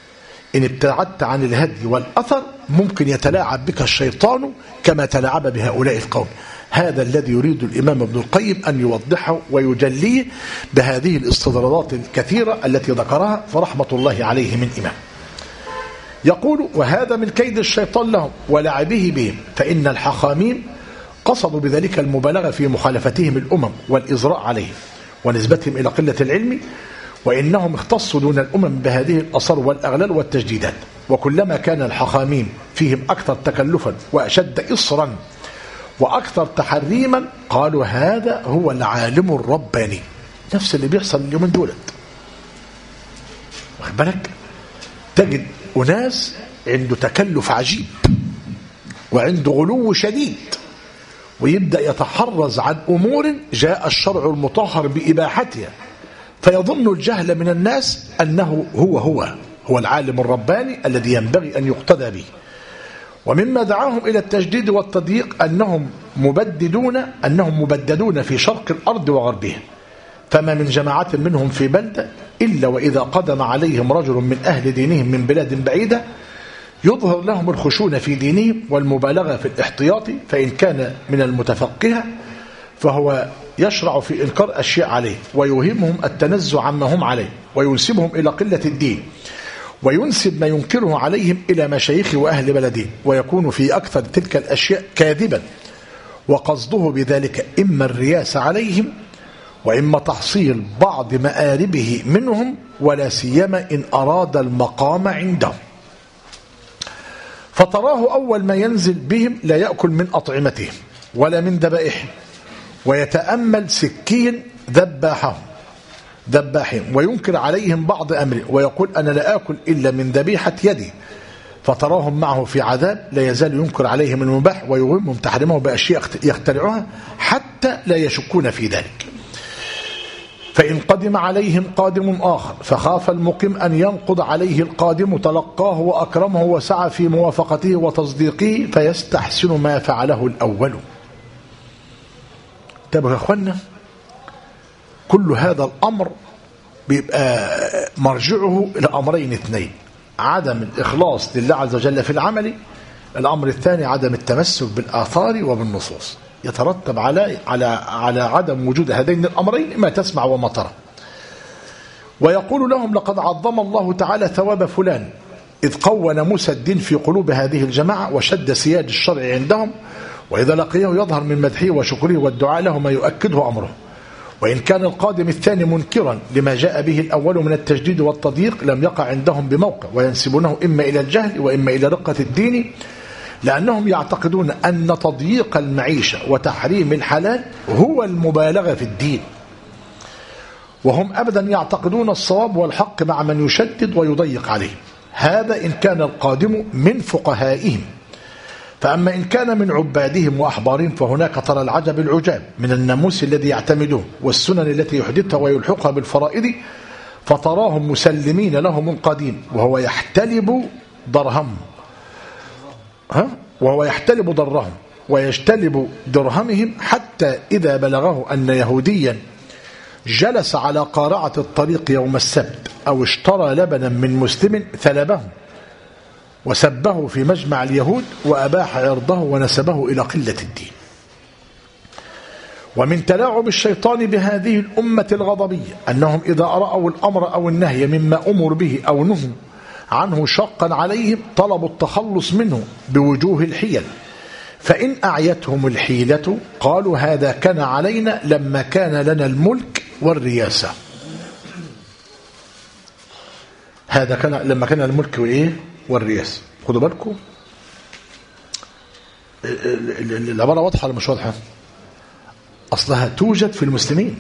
إن ابتعدت عن الهدي والأثر ممكن يتلاعب بك الشيطان كما تلاعب بهؤلاء القوم. هذا الذي يريد الإمام ابن القيم أن يوضحه ويجليه بهذه الاستدراجات الكثيرة التي ذكرها فرحمة الله عليه من إمام. يقول: وهذا من كيد الشيطان لهم ولعبه بهم، فإن الحخامين قصدوا بذلك المبالغة في مخالفتهم الأمم والإزراء عليهم ونسبتهم إلى قلة العلم، وإنهم اختصوا دون الأمم بهذه الأصر والأغلال والتجديدات. وكلما كان الحخامين فيهم أكثر تكلفا وأشد إصرا وأكثر تحريما قالوا هذا هو العالم الرباني. نفس اللي بيحصل اليومين دولت. واخد بالك؟ تجد أناس عنده تكلف عجيب وعنده غلو شديد، ويبدأ يتحرز عن أمور جاء الشرع المطهر بإباحتها، فيظن الجهل من الناس أنه هو العالم الرباني الذي ينبغي أن يقتدى به. ومما دعاهم إلى التجديد والتضييق أنهم مبددون في شرق الأرض وغربها، فما من جماعة منهم في بلدة إلا وإذا قدم عليهم رجل من أهل دينهم من بلاد بعيدة يظهر لهم الخشونة في دينهم والمبالغة في الاحتياط، فإن كان من المتفقهة فهو يشرع في إنكار أشياء عليه ويوهمهم التنزع عما هم عليه وينسبهم إلى قلة الدين، وينسب ما ينكره عليهم إلى مشايخ وأهل بلده، ويكون في أكثر تلك الأشياء كاذبا، وقصده بذلك إما الرياسة عليهم وإما تحصيل بعض مآربه منهم، ولا سيما إن أراد المقام عندهم. فتراه أول ما ينزل بهم لا يأكل من أطعمتهم ولا من ذبائحهم، ويتأمل سكين ذباحهم وينكر عليهم بعض أمره ويقول أنا لا آكل إلا من ذبيحة يدي. فتراهم معه في عذاب لا يزال ينكر عليهم المباح ويوهمهم تحريمه بأشياء يخترعها حتى لا يشكون في ذلك. فإن قدم عليهم قادم آخر فخاف المقيم أن ينقض عليه القادم تلقاه وأكرمه وسعى في موافقته وتصديقه فيستحسن ما فعله الأول. تابعوا يا أخوانا، كل هذا الأمر بيبقى مرجعه إلى أمرين اثنين: عدم الإخلاص لله عز وجل في العمل، الأمر الثاني عدم التمسك بالآثار وبالنصوص. يترتب على عدم وجود هذين الأمرين ما تسمع وما ترى. ويقول لهم: لقد عظم الله تعالى ثواب فلان إذ قوّن موسى الدين في قلوب هذه الجماعة وشد سياج الشرع عندهم، وإذا لقيه يظهر من مدحه وشكره والدعاء له ما يؤكده أمره. وإن كان القادم الثاني منكرا لما جاء به الأول من التجديد والتضييق لم يقع عندهم بموقع، وينسبونه إما إلى الجهل وإما إلى رقة الدين، لأنهم يعتقدون أن تضييق المعيشة وتحريم الحلال هو المبالغة في الدين، وهم أبدا يعتقدون الصواب والحق مع من يشدد ويضيق عليه. هذا إن كان القادم من فقهائهم. فأما إن كان من عبادهم وأحبارهم فهناك ترى العجب العجاب من الناموس الذي يعتمدون والسنن التي يحدثها ويلحقها بالفرائض، فتراهم مسلمين له منقادين وهو يحتلب ضرهم ويجتلب درهمهم، حتى إذا بلغه أن يهوديا جلس على قارعة الطريق يوم السبت أو اشترى لبنا من مسلم ثلبه وسبه في مجمع اليهود وأباح عرضه ونسبه إلى قلة الدين. ومن تلاعب الشيطان بهذه الأمة الغضبية أنهم إذا رأوا الأمر أو النهي مما أمر به أو نهوا عنه شاقا عليهم طلبوا التخلص منه بوجوه الحيل، فإن أعيتهم الحيلة قالوا هذا كان علينا لما كان لنا الملك والرياسة. هذا كان لما كان الملك والرياسة. خدوا بالكم العبارة واضحة ولا مش واضحة؟ أصلها توجد في المسلمين.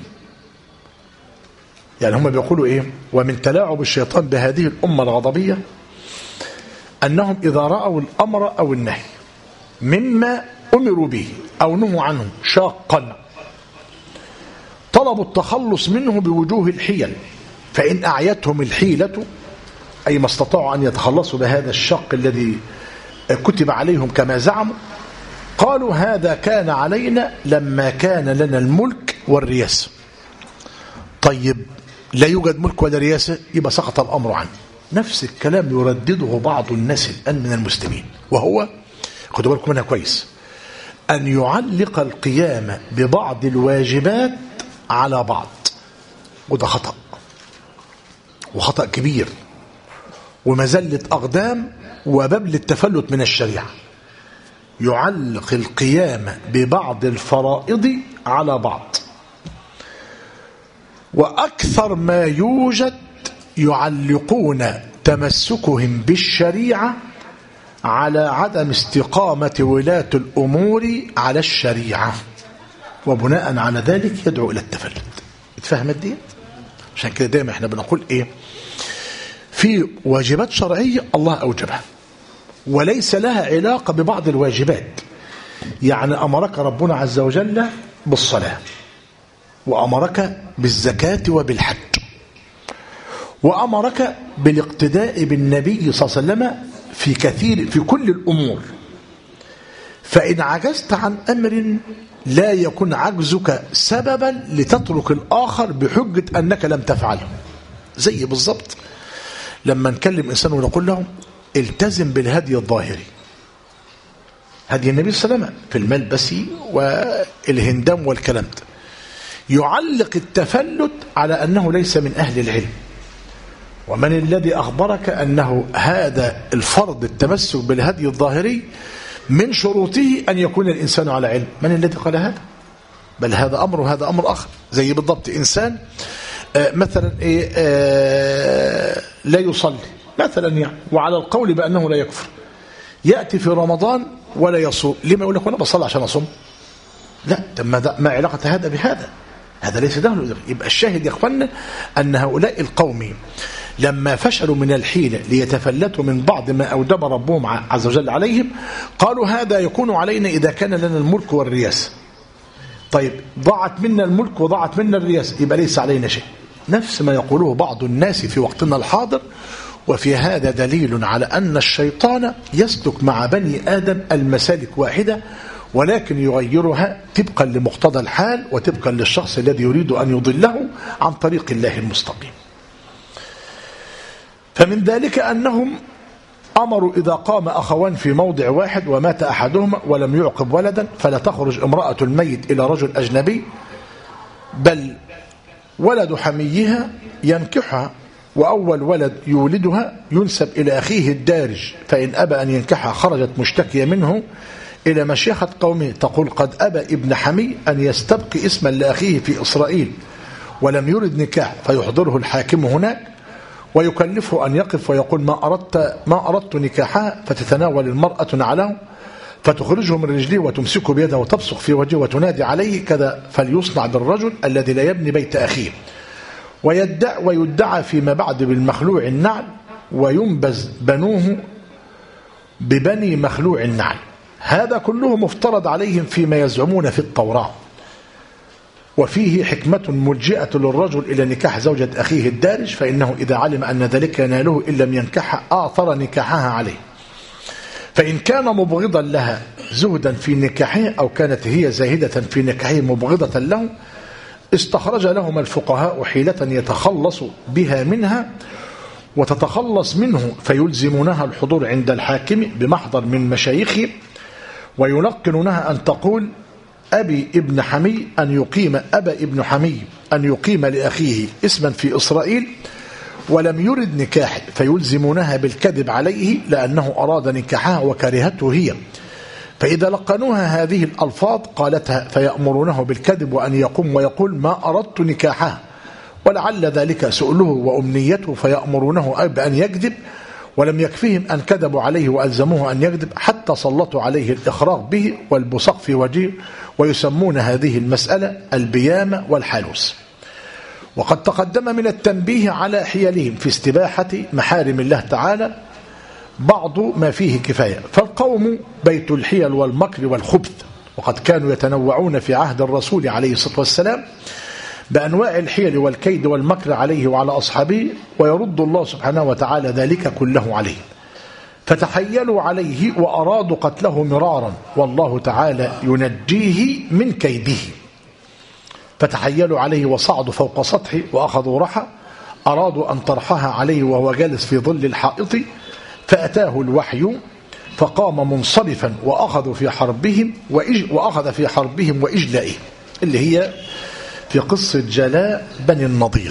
يعني هم بيقولوا ومن تلاعب الشيطان بهذه الأمة الغضبية أنهم إذا رأوا الأمر أو النهي مما أمروا به أو نهوا عنه شاقا طلبوا التخلص منه بوجوه الحيل، فإن أعيتهم الحيلة أي ما استطاعوا أن يتخلصوا بهذا الشق الذي كتب عليهم كما زعموا قالوا هذا كان علينا لما كان لنا الملك والرياسة. طيب لا يوجد ملك ولا رياسة، يبقى سقط الأمر عنه. نفس الكلام يردده بعض الناس الآن من المسلمين، وهو خدوا بالكم منها كويس، أن يعلق القيام ببعض الواجبات على بعض، وده خطأ، وخطأ كبير، ومزلة أقدام، وباب للتفلت من الشريعة. يعلق القيام ببعض الفرائض على بعض، وأكثر ما يوجد يعلقون تمسكهم بالشريعة على عدم استقامة ولاة الأمور على الشريعة، وبناء على ذلك يدعو إلى التفلت. اتفهمت دي؟ عشان كده دايما احنا بنقول ايه، في واجبات شرعية الله أوجبها وليس لها علاقة ببعض الواجبات. يعني أمرك ربنا عز وجل بالصلاة، وأمرك بالزكاة وبالحج، وأمرك بالاقتداء بالنبي صلى الله عليه وسلم في كل الأمور. فإن عجزت عن أمر لا يكن عجزك سببا لتترك الآخر بحجة أنك لم تفعله. زي بالضبط لما نكلم إنسان ونقول له التزم بالهدي الظاهري، هدي النبي صلى الله عليه وسلم في الملبس والهندام والكلام ده، يعلق التفلت على أنه ليس من أهل العلم. ومن الذي أخبرك أنه هذا الفرض التمسك بالهدي الظاهري من شروطه أن يكون الإنسان على علم؟ من الذي قال هذا؟ بل هذا أمر وهذا أمر آخر. زي بالضبط إنسان مثلا لا يصلي مثلا يعني، وعلى القول بأنه لا يكفر، يأتي في رمضان ولا يصوم. لما يقول لك أنا بصلي عشان أصوم؟ لا، ما علاقة هذا بهذا؟ هذا ليس دخل. يبقى الشاهد يا اخوانا أن هؤلاء القوم لما فشلوا من الحيلة ليتفلتوا من بعض ما أوجب ربهم عز وجل عليهم، قالوا هذا يكون علينا إذا كان لنا الملك والرياسة. طيب ضاعت منا الملك وضاعت منا الرياسة، يبقى ليس علينا شيء. نفس ما يقوله بعض الناس في وقتنا الحاضر. وفي هذا دليل على أن الشيطان يسلك مع بني آدم المسالك واحدة، ولكن يغيرها طبقا لمقتضى الحال وطبقا للشخص الذي يريد أن يضله عن طريق الله المستقيم. فمن ذلك أنهم أمروا إذا قام أخوان في موضع واحد ومات أحدهما ولم يعقب ولدا فلا تخرج امرأة الميت إلى رجل أجنبي، بل ولد حميها ينكحها، وأول ولد يولدها ينسب إلى أخيه الدارج، فإن أبى أن ينكحها خرجت مشتكية منه إلى مشيخة قومه تقول قد أبى ابن حمي أن يستبقي اسما لأخيه في إسرائيل ولم يرد نكاح، فيحضره الحاكم هناك ويكلفه أن يقف ويقول ما أردت نكاحها، فتتناول المرأة نعله فتخرجه من رجليه وتمسكه بيده وتبصق في وجهه وتنادي عليه كذا فليصنع بالرجل الذي لا يبني بيت أخيه، ويدعى فيما بعد بالمخلوع النعل، وينبذ بنوه ببني مخلوع النعل. هذا كله مفترض عليهم فيما يزعمون في التوراة، وفيه حكمة ملجئة للرجل إلى نكاح زوجة أخيه الدارج، فإنه إذا علم أن ذلك يناله إن لم ينكحها آثر نكاحها عليه، فإن كان مبغضا لها زهدا في نكاحه أو كانت هي زاهدة في نكاحه مبغضة له، استخرج لهما الفقهاء حيلة يتخلص بها منها وتتخلص منه، فيلزمونها الحضور عند الحاكم بمحضر من مشايخه، ويلقنونها أن تقول أبي ابن حمي أن يقيم أبا ابن حمي أن يقيم لأخيه اسما في إسرائيل ولم يرد نكاح، فيلزمونها بالكذب عليه لأنه أراد نكاحها وكرهته هي، فإذا لقنوها هذه الألفاظ قالتها فيأمرونه بالكذب وأن يقوم ويقول ما أردت نكاحها، ولعل ذلك سؤله وأمنيته، فيأمرونه بأن يكذب، ولم يكفيهم أن كذبوا عليه وألزموه أن يكذب حتى سلطوا عليه الإخراج به والبصق في وجهه، ويسمون هذه المسألة البيامة والحالوس. وقد تقدم من التنبيه على حيلهم في استباحة محارم الله تعالى بعض ما فيه كفاية، فالقوم بيت الحيل والمكر والخبث، وقد كانوا يتنوعون في عهد الرسول عليه الصلاة والسلام بأنواع الحيل والكيد والمكر عليه وعلى أصحابه، ويرد الله سبحانه وتعالى ذلك كله عليه، فتحيلوا عليه وأرادوا قتله مرارا، والله تعالى ينجيه من كيده، فتحيلوا عليه وصعدوا فوق سطحه وأخذوا رحى أرادوا أن طرحها عليه وهو جالس في ظل الحائط، فأتاه الوحي فقام منصرفا وأخذ في حربهم وإجلائهم، اللي هي في قصة جلاء بني النضير،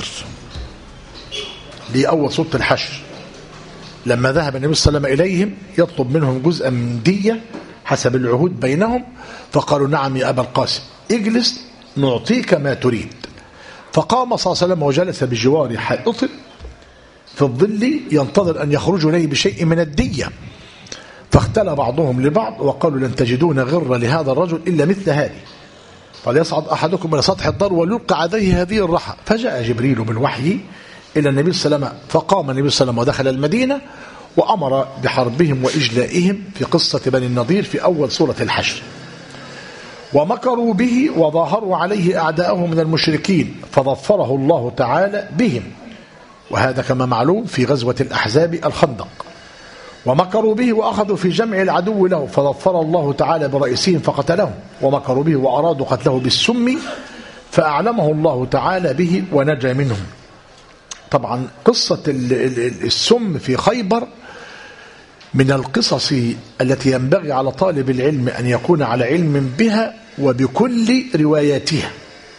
دي أول سورة الحشر. لما ذهب النبي صلى الله عليه وسلم إليهم يطلب منهم جزءا من دية حسب العهود بينهم، فقالوا نعم يا أبا القاسم، اجلس نعطيك ما تريد. فقام صلى الله عليه وسلم وجلس بجوار حائط في الظل ينتظر أن يخرجوا إليه بشيء من الدية، فاختلى بعضهم لبعض وقالوا لن تجدون غر لهذا الرجل إلا مثل هذه، فليصعد أحدكم إلى سطح الدار وليلقى عليه هذه الرحى. فجاء جبريل بالوحي إلى النبي صلى الله عليه وسلم، فقام النبي صلى الله عليه وسلم ودخل المدينة وأمر بحربهم وإجلائهم في قصة بني النضير في أول سورة الحشر. ومكروا به وظاهروا عليه أعداءه من المشركين فظفره الله تعالى بهم، وهذا كما معلوم في غزوة الأحزاب الخندق. ومكروا به وأخذوا في جمع العدو له فظفر الله تعالى برئيسهم فقتلهم. ومكروا به وأرادوا قتله بالسم فأعلمه الله تعالى به ونجى منهم. طبعا قصة السم في خيبر من القصص التي ينبغي على طالب العلم أن يكون على علم بها وبكل رواياتها،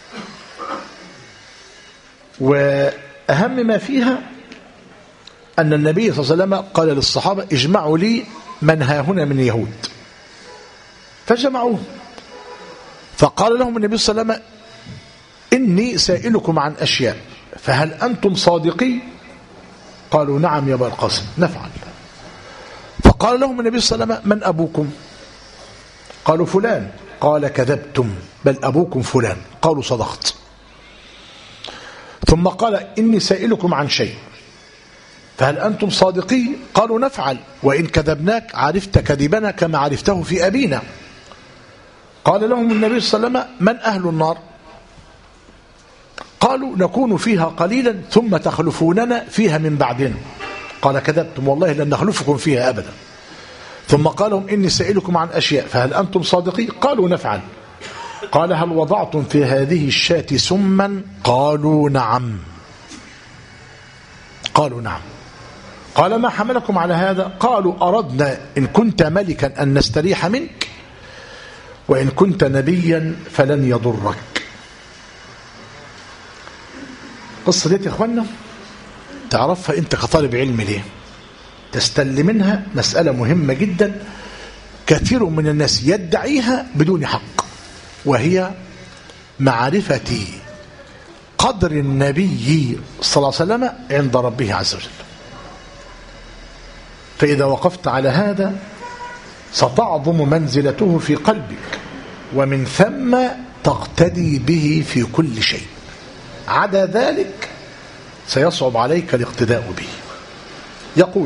وأهم ما فيها أن النبي صلى الله عليه وسلم قال للصحابة اجمعوا لي من ها هنا من يهود، فجمعوه. فقال لهم النبي صلى الله عليه وسلم إني سائلكم عن أشياء فهل أنتم صادقين؟ قالوا نعم يا أبا القاسم نفعل. فقال لهم النبي صلى الله عليه وسلم من أبوكم؟ قالوا فلان. قال كذبتم بل أبوكم فلان. قالوا صدقت. ثم قال إني سائلكم عن شيء فهل أنتم صادقين؟ قالوا نفعل، وإن كذبناك عرفت كذبنا كما عرفته في أبينا. قال لهم النبي صلى الله عليه وسلم من أهل النار؟ قالوا نكون فيها قليلا ثم تخلفوننا فيها من بعدنا. قال كذبتم والله لن نخلفكم فيها أبدا. ثم قال لهم إني سائلكم عن أشياء فهل أنتم صادقين؟ قالوا نفعل. قال هل وضعتم في هذه الشاة سما؟ قالوا نعم. قالوا نعم. قال ما حملكم على هذا؟ قالوا أردنا إن كنت ملكا أن نستريح منك، وإن كنت نبيا فلن يضرك. قصة دي يا إخوانا تعرفها أنت كطالب علم ليه؟ تستل منها مسألة مهمة جدا كثير من الناس يدعيها بدون حق، وهي معرفة قدر النبي صلى الله عليه وسلم عند ربه عز وجل. فإذا وقفت على هذا ستعظم منزلته في قلبك، ومن ثم تقتدي به في كل شيء. عدا ذلك سيصعب عليك الاقتداء به. يقول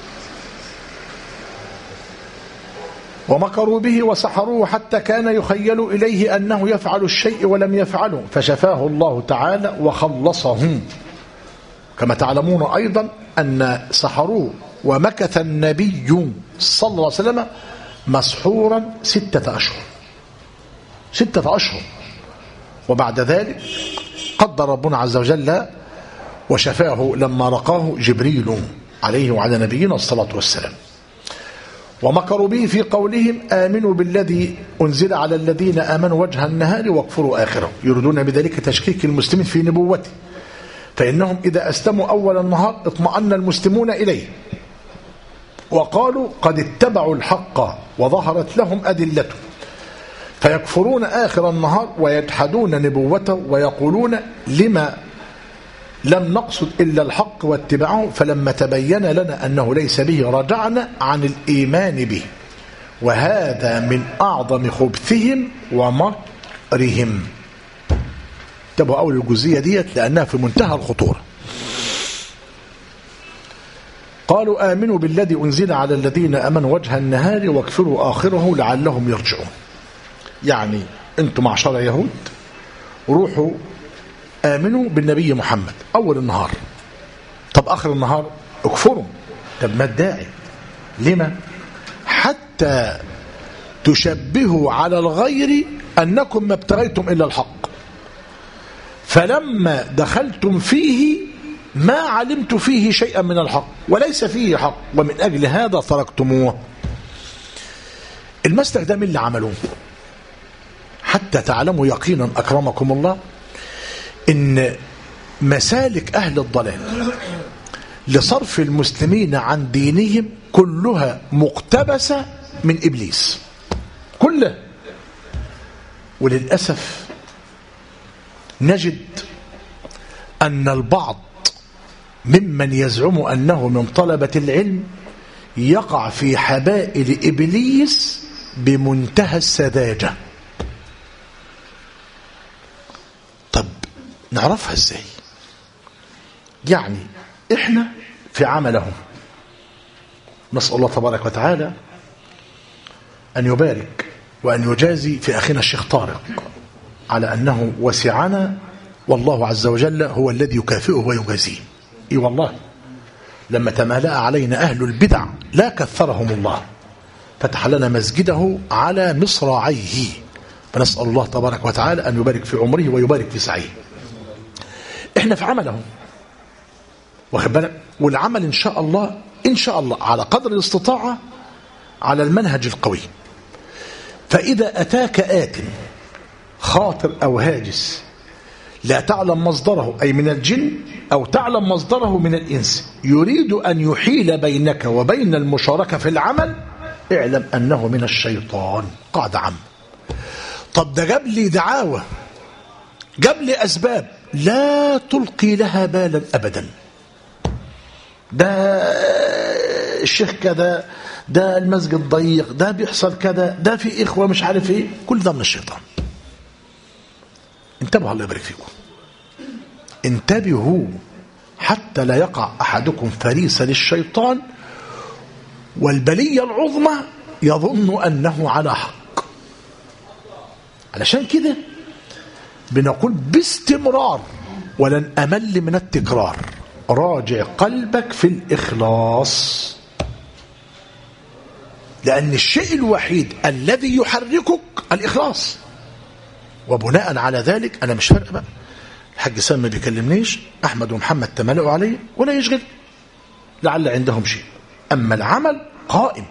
ومكروا به وسحروه حتى كان يخيل إليه أنه يفعل الشيء ولم يفعله فشفاه الله تعالى وخلصهم. كما تعلمون أيضا أن سحروه ومكث النبي صلى الله عليه وسلم مسحورا 6 أشهر، 6 أشهر، وبعد ذلك قدر ربنا عز وجل وشفاه لما رقاه جبريل عليه وعلى نبينا الصلاة والسلام. ومكروا به في قولهم آمنوا بالذي أنزل على الذين آمنوا وجه النهار واكفروا آخره، يريدون بذلك تشكيك المسلمين في نبوته، فإنهم إذا أسلموا أول النهار اطمأن المسلمون إليه وقالوا قد اتبعوا الحق وظهرت لهم أدلته، فيكفرون آخر النهار ويجحدون نبوته ويقولون لما لم نقصد إلا الحق واتباعه، فلما تبين لنا أنه ليس به رجعنا عن الإيمان به. وهذا من أعظم خبثهم ومكرهم. تبقى أول الجزئية ديت لأنها في منتهى الخطورة. قالوا آمنوا بالذي أنزل على الذين آمنوا وجه النهار واكفروا آخره لعلهم يرجعون. يعني أنتم معشر يهود روحوا آمنوا بالنبي محمد أول النهار، طب آخر النهار اكفروا. طب ما الداعي؟ لما؟ حتى تشبهوا على الغير أنكم ما ابتغيتم إلا الحق، فلما دخلتم فيه ما علمت فيه شيئا من الحق وليس فيه حق ومن أجل هذا تركتموه. المسلك ده من اللي عملوه حتى تعلموا يقينا أكرمكم الله إن مسالك أهل الضلال لصرف المسلمين عن دينهم كلها مقتبسة من إبليس كله. وللأسف نجد أن البعض ممن يزعم أنه من طلبة العلم يقع في حبائل إبليس بمنتهى السذاجة. طب نعرفها ازاي؟ يعني احنا في عملهم نسأل الله تبارك وتعالى أن يبارك وأن يجازي في أخينا الشيخ طارق على أنه وسعنا، والله عز وجل هو الذي يكافئه ويجازيه. إي والله لما تمالأ علينا أهل البدع لا كثرهم الله، فتح لنا مسجده على مصراعيه، فنسأل الله تبارك وتعالى أن يبارك في عمره ويبارك في سعيه. احنا في عملهم واخد بالك، والعمل إن شاء الله على قدر الاستطاعة على المنهج القوي. فإذا أتاك آت خاطر أو هاجس لا تعلم مصدره أي من الجن أو تعلم مصدره من الإنس يريد أن يحيل بينك وبين المشاركة في العمل، اعلم أنه من الشيطان. قاعدة عامة. طب ده جاب لي دعاوى، جاب لي أسباب، لا تلقي لها بالا أبدا. ده الشيخ كذا، ده المسجد ضيق، ده بيحصل كذا، ده في إخوة مش عارف إيه، كل ده من الشيطان. انتبهوا الله يبارك فيكم، انتبهوا حتى لا يقع أحدكم فريسة للشيطان والبلية العظمى يظن أنه على حق. علشان كده بنقول باستمرار ولن أمل من التكرار، راجع قلبك في الإخلاص، لأن الشيء الوحيد الذي يحركك الإخلاص. وبناء على ذلك أنا مش فارق بقى الحاج سام ما بيكلمنيش، أحمد ومحمد تملأوا عليه ولا يشغل، لعل عندهم شيء، أما العمل قائم.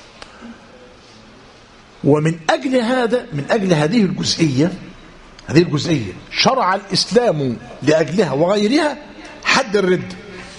ومن أجل هذا، من أجل هذه الجزئية شرع الإسلام لأجلها وغيرها حد الرد.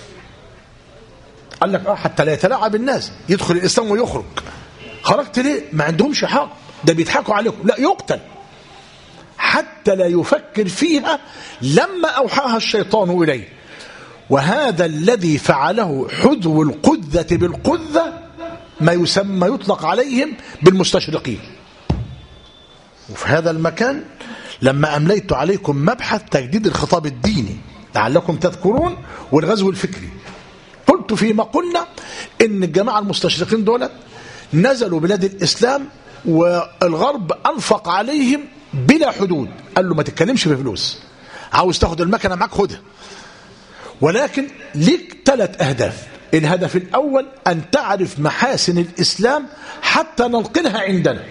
قال لك حتى لا يتلاعب الناس، يدخل الإسلام ويخرج. خرجت ليه؟ ما عندهمش حق، ده بيضحكوا عليكم، لا يقتل حتى لا يفكر فيها لما أوحاها الشيطان إليه. وهذا الذي فعله حذو القذة بالقذة ما يسمى يطلق عليهم بالمستشرقين. وفي هذا المكان لما أمليت عليكم مبحث تجديد الخطاب الديني لعلكم تذكرون والغزو الفكري، قلت فيما قلنا إن الجماعة المستشرقين دولت نزلوا بلاد الإسلام والغرب أنفق عليهم بلا حدود. قال له ما تتكلمش في فلوس، عاوز تاخد المكنة معك خدها، ولكن ليك 3 أهداف. الهدف الأول أن تعرف محاسن الإسلام حتى ننقلها عندنا.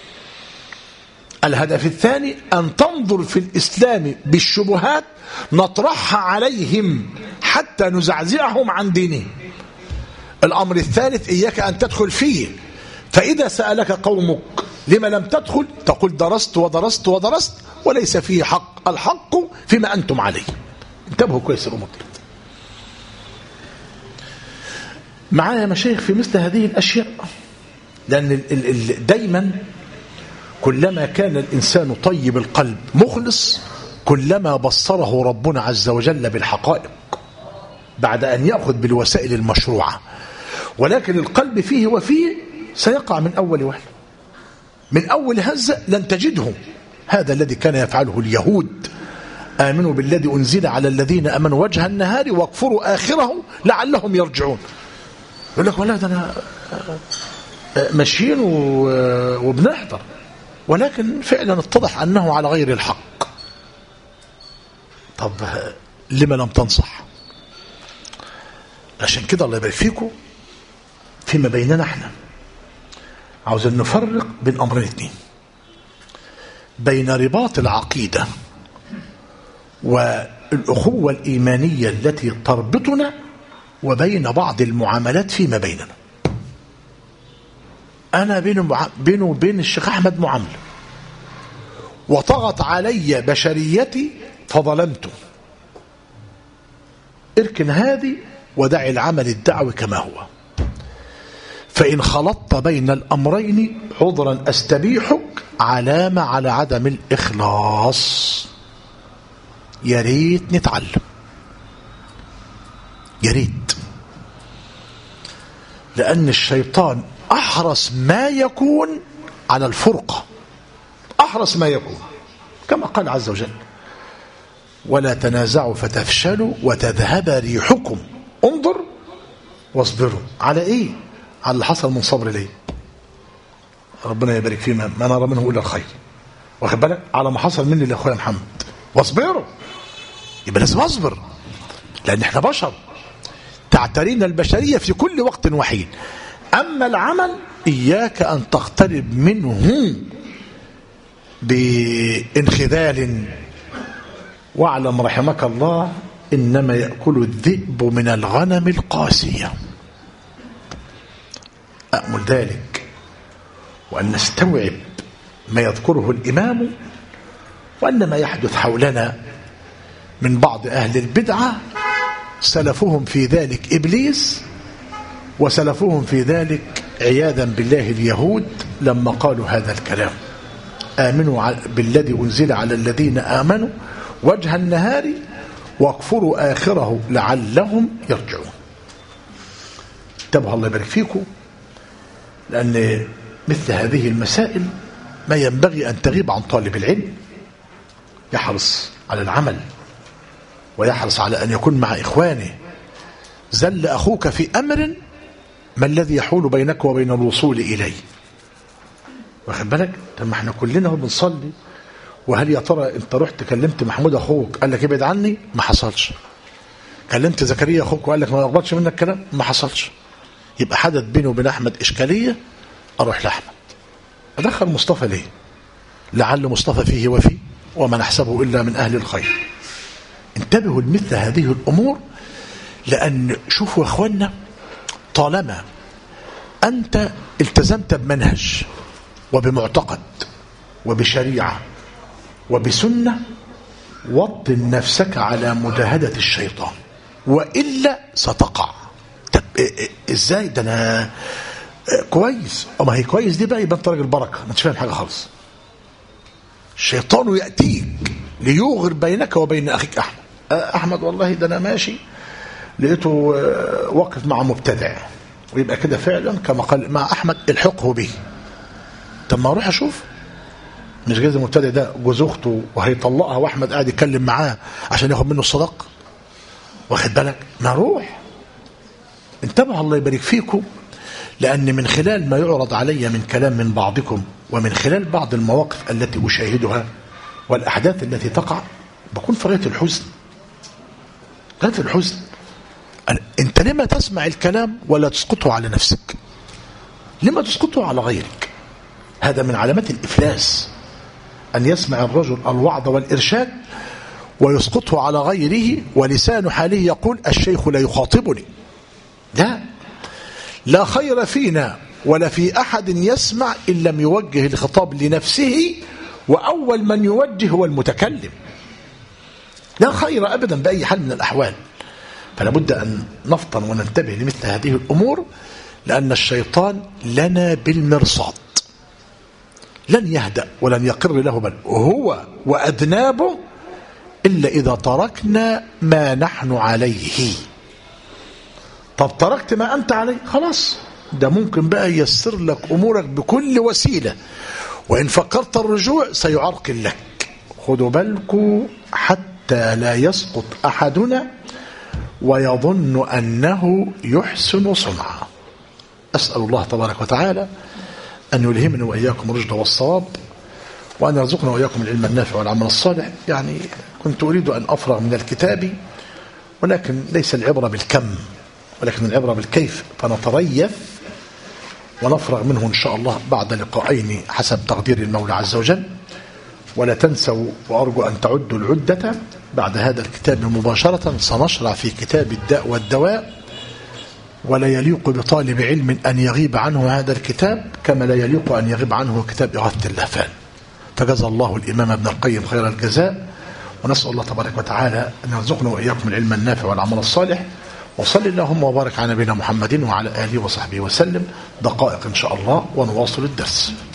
الهدف الثاني أن تنظر في الإسلام بالشبهات نطرحها عليهم حتى نزعزعهم عن دينهم. الأمر الثالث إياك أن تدخل فيه، فإذا سألك قومك لما لم تدخل تقول درست ودرست ودرست وليس فيه حق، الحق فيما أنتم عليه. انتبهوا كويس الأمور دي. معايا مشايخ في مثل هذه الأشياء، لأن دايما كلما كان الإنسان طيب القلب مخلص كلما بصره ربنا عز وجل بالحقائق بعد أن يأخذ بالوسائل المشروعة. ولكن القلب فيه وفيه سيقع من أول وهلة، من أول هزة لن تجده. هذا الذي كان يفعله اليهود، آمنوا بالذي أنزل على الذين آمنوا وجه النهار واكفروا آخره لعلهم يرجعون. يقول لك والله ده أنا ماشيين وبنحضر، ولكن فعلا اتضح أنه على غير الحق. طب لما لم تنصح؟ عشان كده الله يبارك فيكم فيما بيننا احنا عاوزين نفرق بين أمرين 2، بين رباط العقيدة الأخوة الإيمانية التي تربطنا وبين بعض المعاملات فيما بيننا. أنا بينه وبين الشيخ أحمد معاملة، وطغت علي بشريتي فظلمته. اركن هذه ودع العمل الدعوي كما هو. فإن خلطت بين الأمرين عذرا أستبيحك علامة على عدم الإخلاص. يا ريت نتعلم، يا ريت، لأن الشيطان أحرص ما يكون على الفرقة، أحرص ما يكون، كما قال عز وجل: ولا تنازعوا فتفشلوا وتذهب ريحكم. انظر واصبروا على ايه؟ على اللي حصل من صبر ليه. ربنا يبارك فيما ما نرى منه الا الخير. واخد بالك؟ على ما حصل مني لاخويا محمد، واصبروا. يبقى لازم اصبر، لان احنا بشر تعترينا البشريه في كل وقت وحين. اما العمل اياك ان تقترب منه بانخذال، واعلم رحمك الله إنما يأكل الذئب من الغنم القاسية. أأمل ذلك وأن نستوعب ما يذكره الإمام، وأن ما يحدث حولنا من بعض أهل البدعة سلفهم في ذلك إبليس، وسلفهم في ذلك عياذا بالله اليهود لما قالوا هذا الكلام: آمنوا بالذي أنزل على الذين آمنوا وجه النهار واكفروا آخره لعلهم يرجعون. انتبهوا الله يبارك فيكم، لأن مثل هذه المسائل ما ينبغي أن تغيب عن طالب العلم. يحرص على العمل ويحرص على أن يكون مع إخوانه. زل أخوك في أمر، ما الذي يحول بينك وبين الوصول إليه؟ واخد بالك؟ طب ما احنا كلنا بنصلي، وهل يا ترى انت رحت كلمت محمود اخوك قال لك ابعد عني؟ ما حصلش. كلمت زكريا اخوك وقال لك ما اقبلش منك كلام؟ ما حصلش. يبقى حدث بيني وبين احمد اشكاليه، اروح لاحمد. ادخل مصطفى ليه؟ لعل مصطفى فيه وفيه وما نحسبه الا من اهل الخير. انتبهوا لمثل هذه الامور، لان شوفوا يا اخوانا، طالما انت التزمت بمنهج وبمعتقد وبشريعه وبسنة، وطن نفسك على مجاهدة الشيطان، وإلا ستقع. طب إزاي ده؟ أنا كويس. أما هي كويس دي بقى يبقى أنت راجل بركة، ما تفهم حاجة خالص. الشيطان يأتيك ليوغر بينك وبين أخيك أحمد. أحمد والله ده أنا ماشي لقيته واقف مع مبتدع، ويبقى كده فعلا كما قال مع أحمد الحقه به. طب ما أروح أشوف، مش جايز المبتدئ ده جوز اخته وهيطلقها واحمد قاعد يتكلم معاه عشان ياخد منه الصدق؟ واخد بالك؟ ما روح. انتبه الله يبارك فيكم، لان من خلال ما يعرض علي من كلام من بعضكم، ومن خلال بعض المواقف التي اشاهدها والاحداث التي تقع، بكون في غايه الحزن، غايه الحزن. انت لما تسمع الكلام ولا تسقطه على نفسك؟ لما تسقطه على غيرك؟ هذا من علامات الافلاس، أن يسمع الرجل الوعظ والإرشاد ويسقطه على غيره، ولسان حاله يقول الشيخ لا يخاطبني. لا خير فينا ولا في أحد يسمع إن لم يوجه الخطاب لنفسه، وأول من يوجه هو المتكلم. لا خير أبدا بأي حال من الأحوال. فلا بد أن نفطن وننتبه لمثل هذه الأمور، لأن الشيطان لنا بالمرصاد، لن يهدأ ولن يقر له بل هو وأذنابه إلا إذا تركنا ما نحن عليه. طب تركت ما أنت عليه، خلاص، ده ممكن بقى ييسر لك أمورك بكل وسيلة، وإن فكرت الرجوع سيعرقل لك. خدوا بالكم حتى لا يسقط أحدنا ويظن أنه يحسن صنعا. أسأل الله تبارك وتعالى أن يلهمنا وإياكم الرشد والصواب، وأن يرزقنا وإياكم العلم النافع والعمل الصالح. يعني كنت أريد أن أفرغ من الكتاب، ولكن ليس العبرة بالكم ولكن العبرة بالكيف، فنتريث ونفرغ منه إن شاء الله بعد لقاءين حسب تقدير المولى عز وجل. ولا تنسوا، وأرجو أن تعدوا العدة، بعد هذا الكتاب مباشرة سنشرع في كتاب الداء والدواء، ولا يليق بطالب علم أن يغيب عنه هذا الكتاب كما لا يليق أن يغيب عنه كتاب إغاثة اللهفان. فجزى الله الإمام ابن القيم خير الجزاء، ونسأل الله تبارك وتعالى أن يرزقنا وإياكم العلم النافع والعمل الصالح. وصل اللهم وبارك على نبينا محمد وعلى آله وصحبه وسلم. دقائق إن شاء الله ونواصل الدرس.